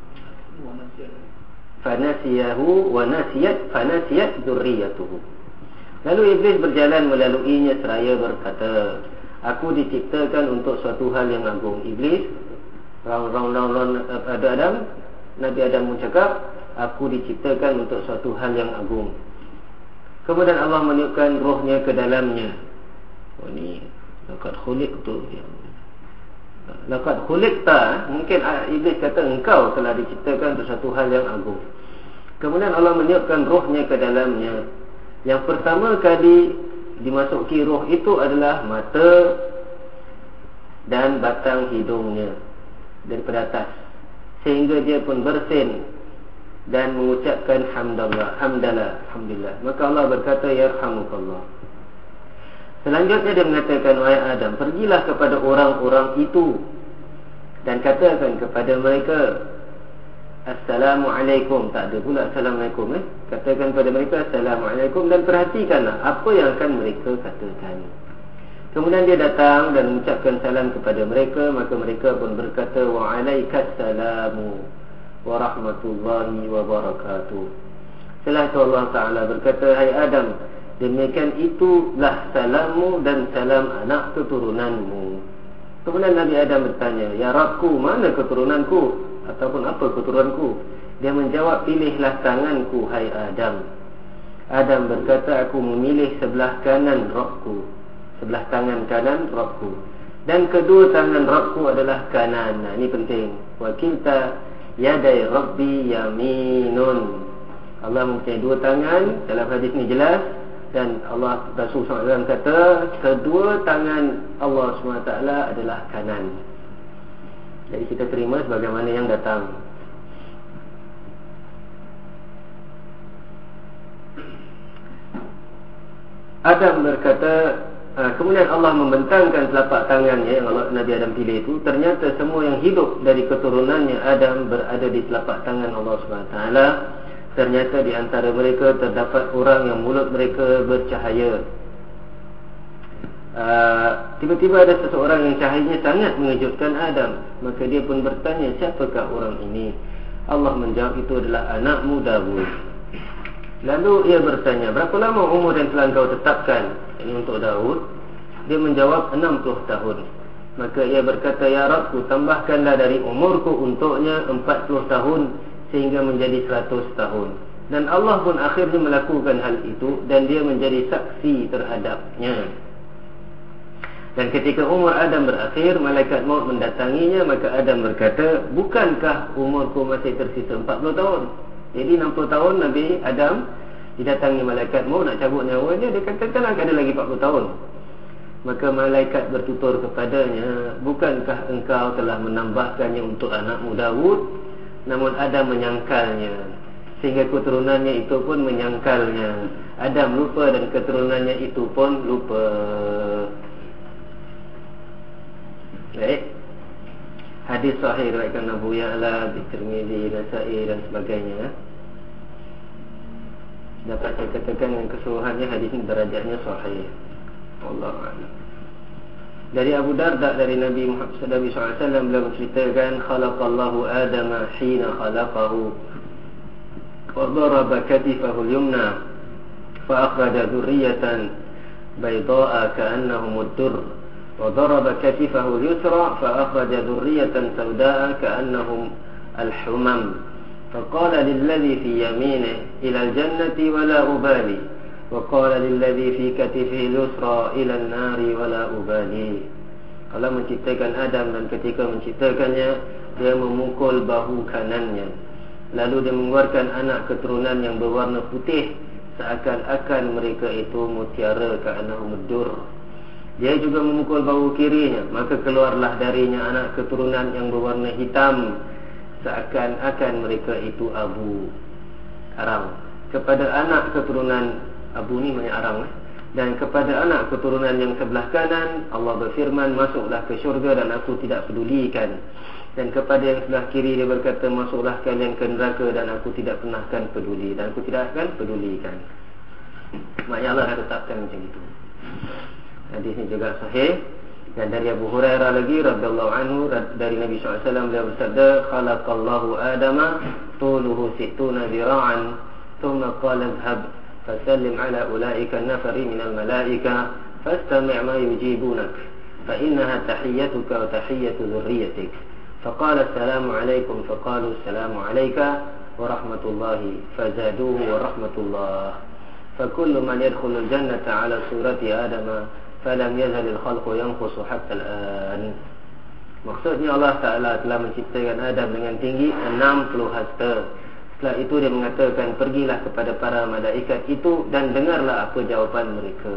Fanasiyahu wa nasiyat fanasiyat dhurriyyatuhu. Lalu iblis berjalan melaluinya seraya berkata, aku diciptakan untuk suatu hal yang agung. Iblis round-round ada Adam, Nabi Adam mencakap, aku diciptakan untuk suatu hal yang agung. Kemudian Allah meniupkan rohnya ke dalamnya. Oh ni laqad khuliqtu ya. Laqad khuliqta, mungkin iblis kata engkau telah diciptakan untuk satu hal yang agung. Kemudian Allah meniupkan rohnya ke dalamnya. Yang pertama kali dimasuki roh itu adalah mata dan batang hidungnya daripada atas, sehingga dia pun bersin dan mengucapkan hamdallah, hamdalah, alhamdulillah. Maka Allah berkata yarhamukallah. Selanjutnya dia mengatakan, wahai Adam, pergilah kepada orang-orang itu dan katakan kepada mereka Assalamualaikum. Tak ada pula Assalamualaikum eh? Katakan kepada mereka Assalamualaikum dan perhatikanlah apa yang akan mereka katakan. Kemudian dia datang dan mengucapkan salam kepada mereka. Maka mereka pun berkata Wa'alaikassalamu warahmatullahi wabarakatuh. Setelah itu Allah Ta'ala berkata, hai Adam, demikian itulah salammu dan salam anak keturunanmu. Kemudian Nabi Adam bertanya, ya Rabbku, mana keturunanku? Ataupun apa keturunanku? Dia menjawab, pilihlah tanganku, hai Adam. Adam berkata, aku memilih sebelah kanan Rabbku, sebelah tangan kanan Rabbku, dan kedua tangan Rabbku adalah kanan. Nah, ini penting. Wakilta yadai Rabbi yaminun. Allah mempunyai dua tangan. Dalam hadis ini jelas. Dan Allah Rasul sallallahu alaihi wasallam kata, kedua tangan Allah subhanahu wa taala adalah kanan. Jadi kita terima sebagaimana yang datang. Adam berkata, kemudian Allah membentangkan telapak tangannya yang Allah, Nabi Adam pilih itu. Ternyata semua yang hidup dari keturunannya Adam berada di telapak tangan Allah subhanahu wa taala. Ternyata di antara mereka terdapat orang yang mulut mereka bercahaya. uh, Tiba-tiba ada seseorang yang cahayanya sangat mengejutkan Adam. Maka dia pun bertanya, siapakah orang ini? Allah menjawab, itu adalah anakmu Daud. Lalu ia bertanya, berapa lama umur yang telah engkau tetapkan? Ini untuk Daud. Dia menjawab, enam puluh tahun. Maka ia berkata, ya Rabbku, tambahkanlah dari umurku untuknya empat puluh tahun sehingga menjadi seratus tahun. Dan Allah pun akhirnya melakukan hal itu, dan dia menjadi saksi terhadapnya. Dan ketika umur Adam berakhir, malaikat maut mendatanginya. Maka Adam berkata, bukankah umurku masih tersisa empat puluh tahun? Jadi enam puluh tahun Nabi Adam didatangi malaikat maut nak cabut nyawanya. Dia katakan ada lagi empat puluh tahun. Maka malaikat bertutur kepadanya, bukankah engkau telah menambahkannya untuk anakmu Daud? Namun Adam menyangkalnya, sehingga keturunannya itu pun menyangkalnya. Adam lupa dan keturunannya itu pun lupa. Baik. Hadis sahih riwayatkan Abu Ya'la, Tirmizi, Nasa'i dan sebagainya. Dapat saya katakan yang keseluruhannya hadis ini derajatnya sahih. Wallahu a'lam. Dari Abu Darda dari Nabi Muhammad sallallahu alaihi wasallam beliau menceritakan, khalaqallahu Adama hina khalaqahu wa daraba katifahu al-yumna fa akhraja dhurriyatan bayda'a ka'annahum ad-durr wa daraba katifahu al-yusra fa akhraja dhurriyatan sawda'a ka'annahum al-humam faqala lilladhi fi yaminihi ila al-jannati wa la ubali وقال للذي في كتفه اليسرى إلى النار ولا أبالي. Allah menciptakan Adam, dan ketika menciptakannya, dia memukul bahu kanannya. Lalu dia mengeluarkan anak keturunan yang berwarna putih, seakan-akan mereka itu mutiara, ka'annahum ad-durr. Dia juga memukul bahu kirinya, maka keluarlah darinya anak keturunan yang berwarna hitam, seakan-akan mereka itu abu, arang. Kepada anak keturunan Abu ni banyak arang eh? Dan kepada anak keturunan yang sebelah kanan, Allah berfirman, masuklah ke syurga dan aku tidak pedulikan. Dan kepada yang sebelah kiri dia berkata, masuklah kalian ke neraka dan aku tidak pernah akan peduli, dan aku tidak akan pedulikan. Maknanya Allah tetapkan macam itu. Hadis ini juga sahih. Dan dari Abu Hurairah lagi radhiyallahu anhu, dari Nabi sallallahu alaihi wasallam, beliau bersabda, khalaqallahu Adama tuluhu sittuna zira'an thumma qala adhhab فسلم على أولئك النفر من الملائكة فاستمع ما يجيبونك فإنها تحيتك وتحية ذريتك فقال السلام عليكم فقالوا السلام عليك ورحمة الله فزادوه ورحمة الله فكل من يدخل الجنة على صورة آدم فلم يزل الخلق ينقص حتى الآن. Maksudnya Allah Ta'ala telah menciptakan Adam dengan tinggi enam puluh hasta. Setelah itu dia mengatakan, pergilah kepada para malaikat itu dan dengarlah apa jawapan mereka.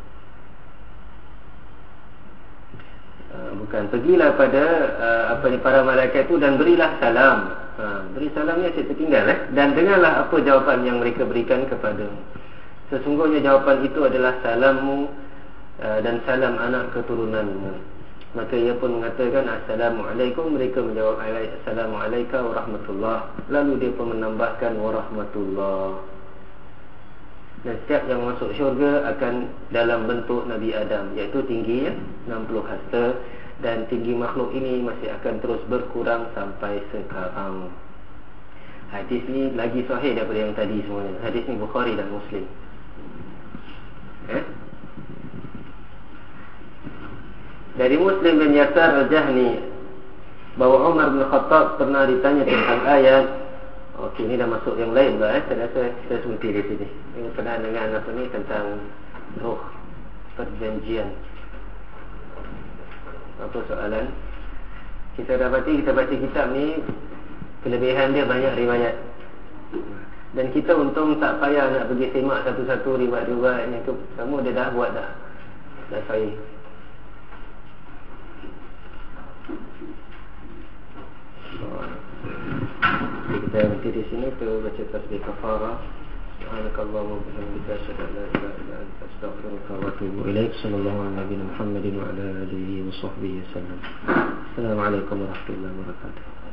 uh, Bukan, pergilah pada uh, apa ni, para malaikat itu dan berilah salam. uh, Beri salamnya saya tertinggal eh? Dan dengarlah apa jawapan yang mereka berikan kepada. Sesungguhnya jawapan itu adalah salammu uh, dan salam anak keturunanmu. Maka ia pun mengatakan Assalamualaikum. Mereka menjawab Assalamualaikum warahmatullah. Lalu dia pun menambahkan warahmatullah. Dan setiap yang masuk syurga akan dalam bentuk Nabi Adam, iaitu tingginya enam puluh hasta. Dan tinggi makhluk ini masih akan terus berkurang sampai sekarang. Hadis ni lagi sahih daripada yang tadi semuanya. Hadis ni Bukhari dan Muslim. Eh? Dari Muslim bin Yasar Al-Jahni bahawa Umar bin Khattab pernah ditanya tentang ayat. Okey, ini dah masuk yang lain pula eh. Saya rasa kita berhenti di sini. Ini pernah dengan apa ni, tentang roh, perjanjian. Apa soalan? Kita dapati, kita baca kitab ni, kelebihan dia banyak riwayat. Dan kita untung tak payah nak pergi semak satu-satu riwayat-riwayat ni. Semua dia dah buat dah. Dah sahih. Jadi kita berhenti di sini untuk baca tasbih kafarah. Subhanakallahumma wa bihamdika asyhadu an la ilaha illa anta astaghfiruka wa atubu ilaik. Sallallahu alaihi wa sallam Muhammadin wa ala alihi wa sahbihi wasallam. Assalamualaikum warahmatullahi wabarakatuh.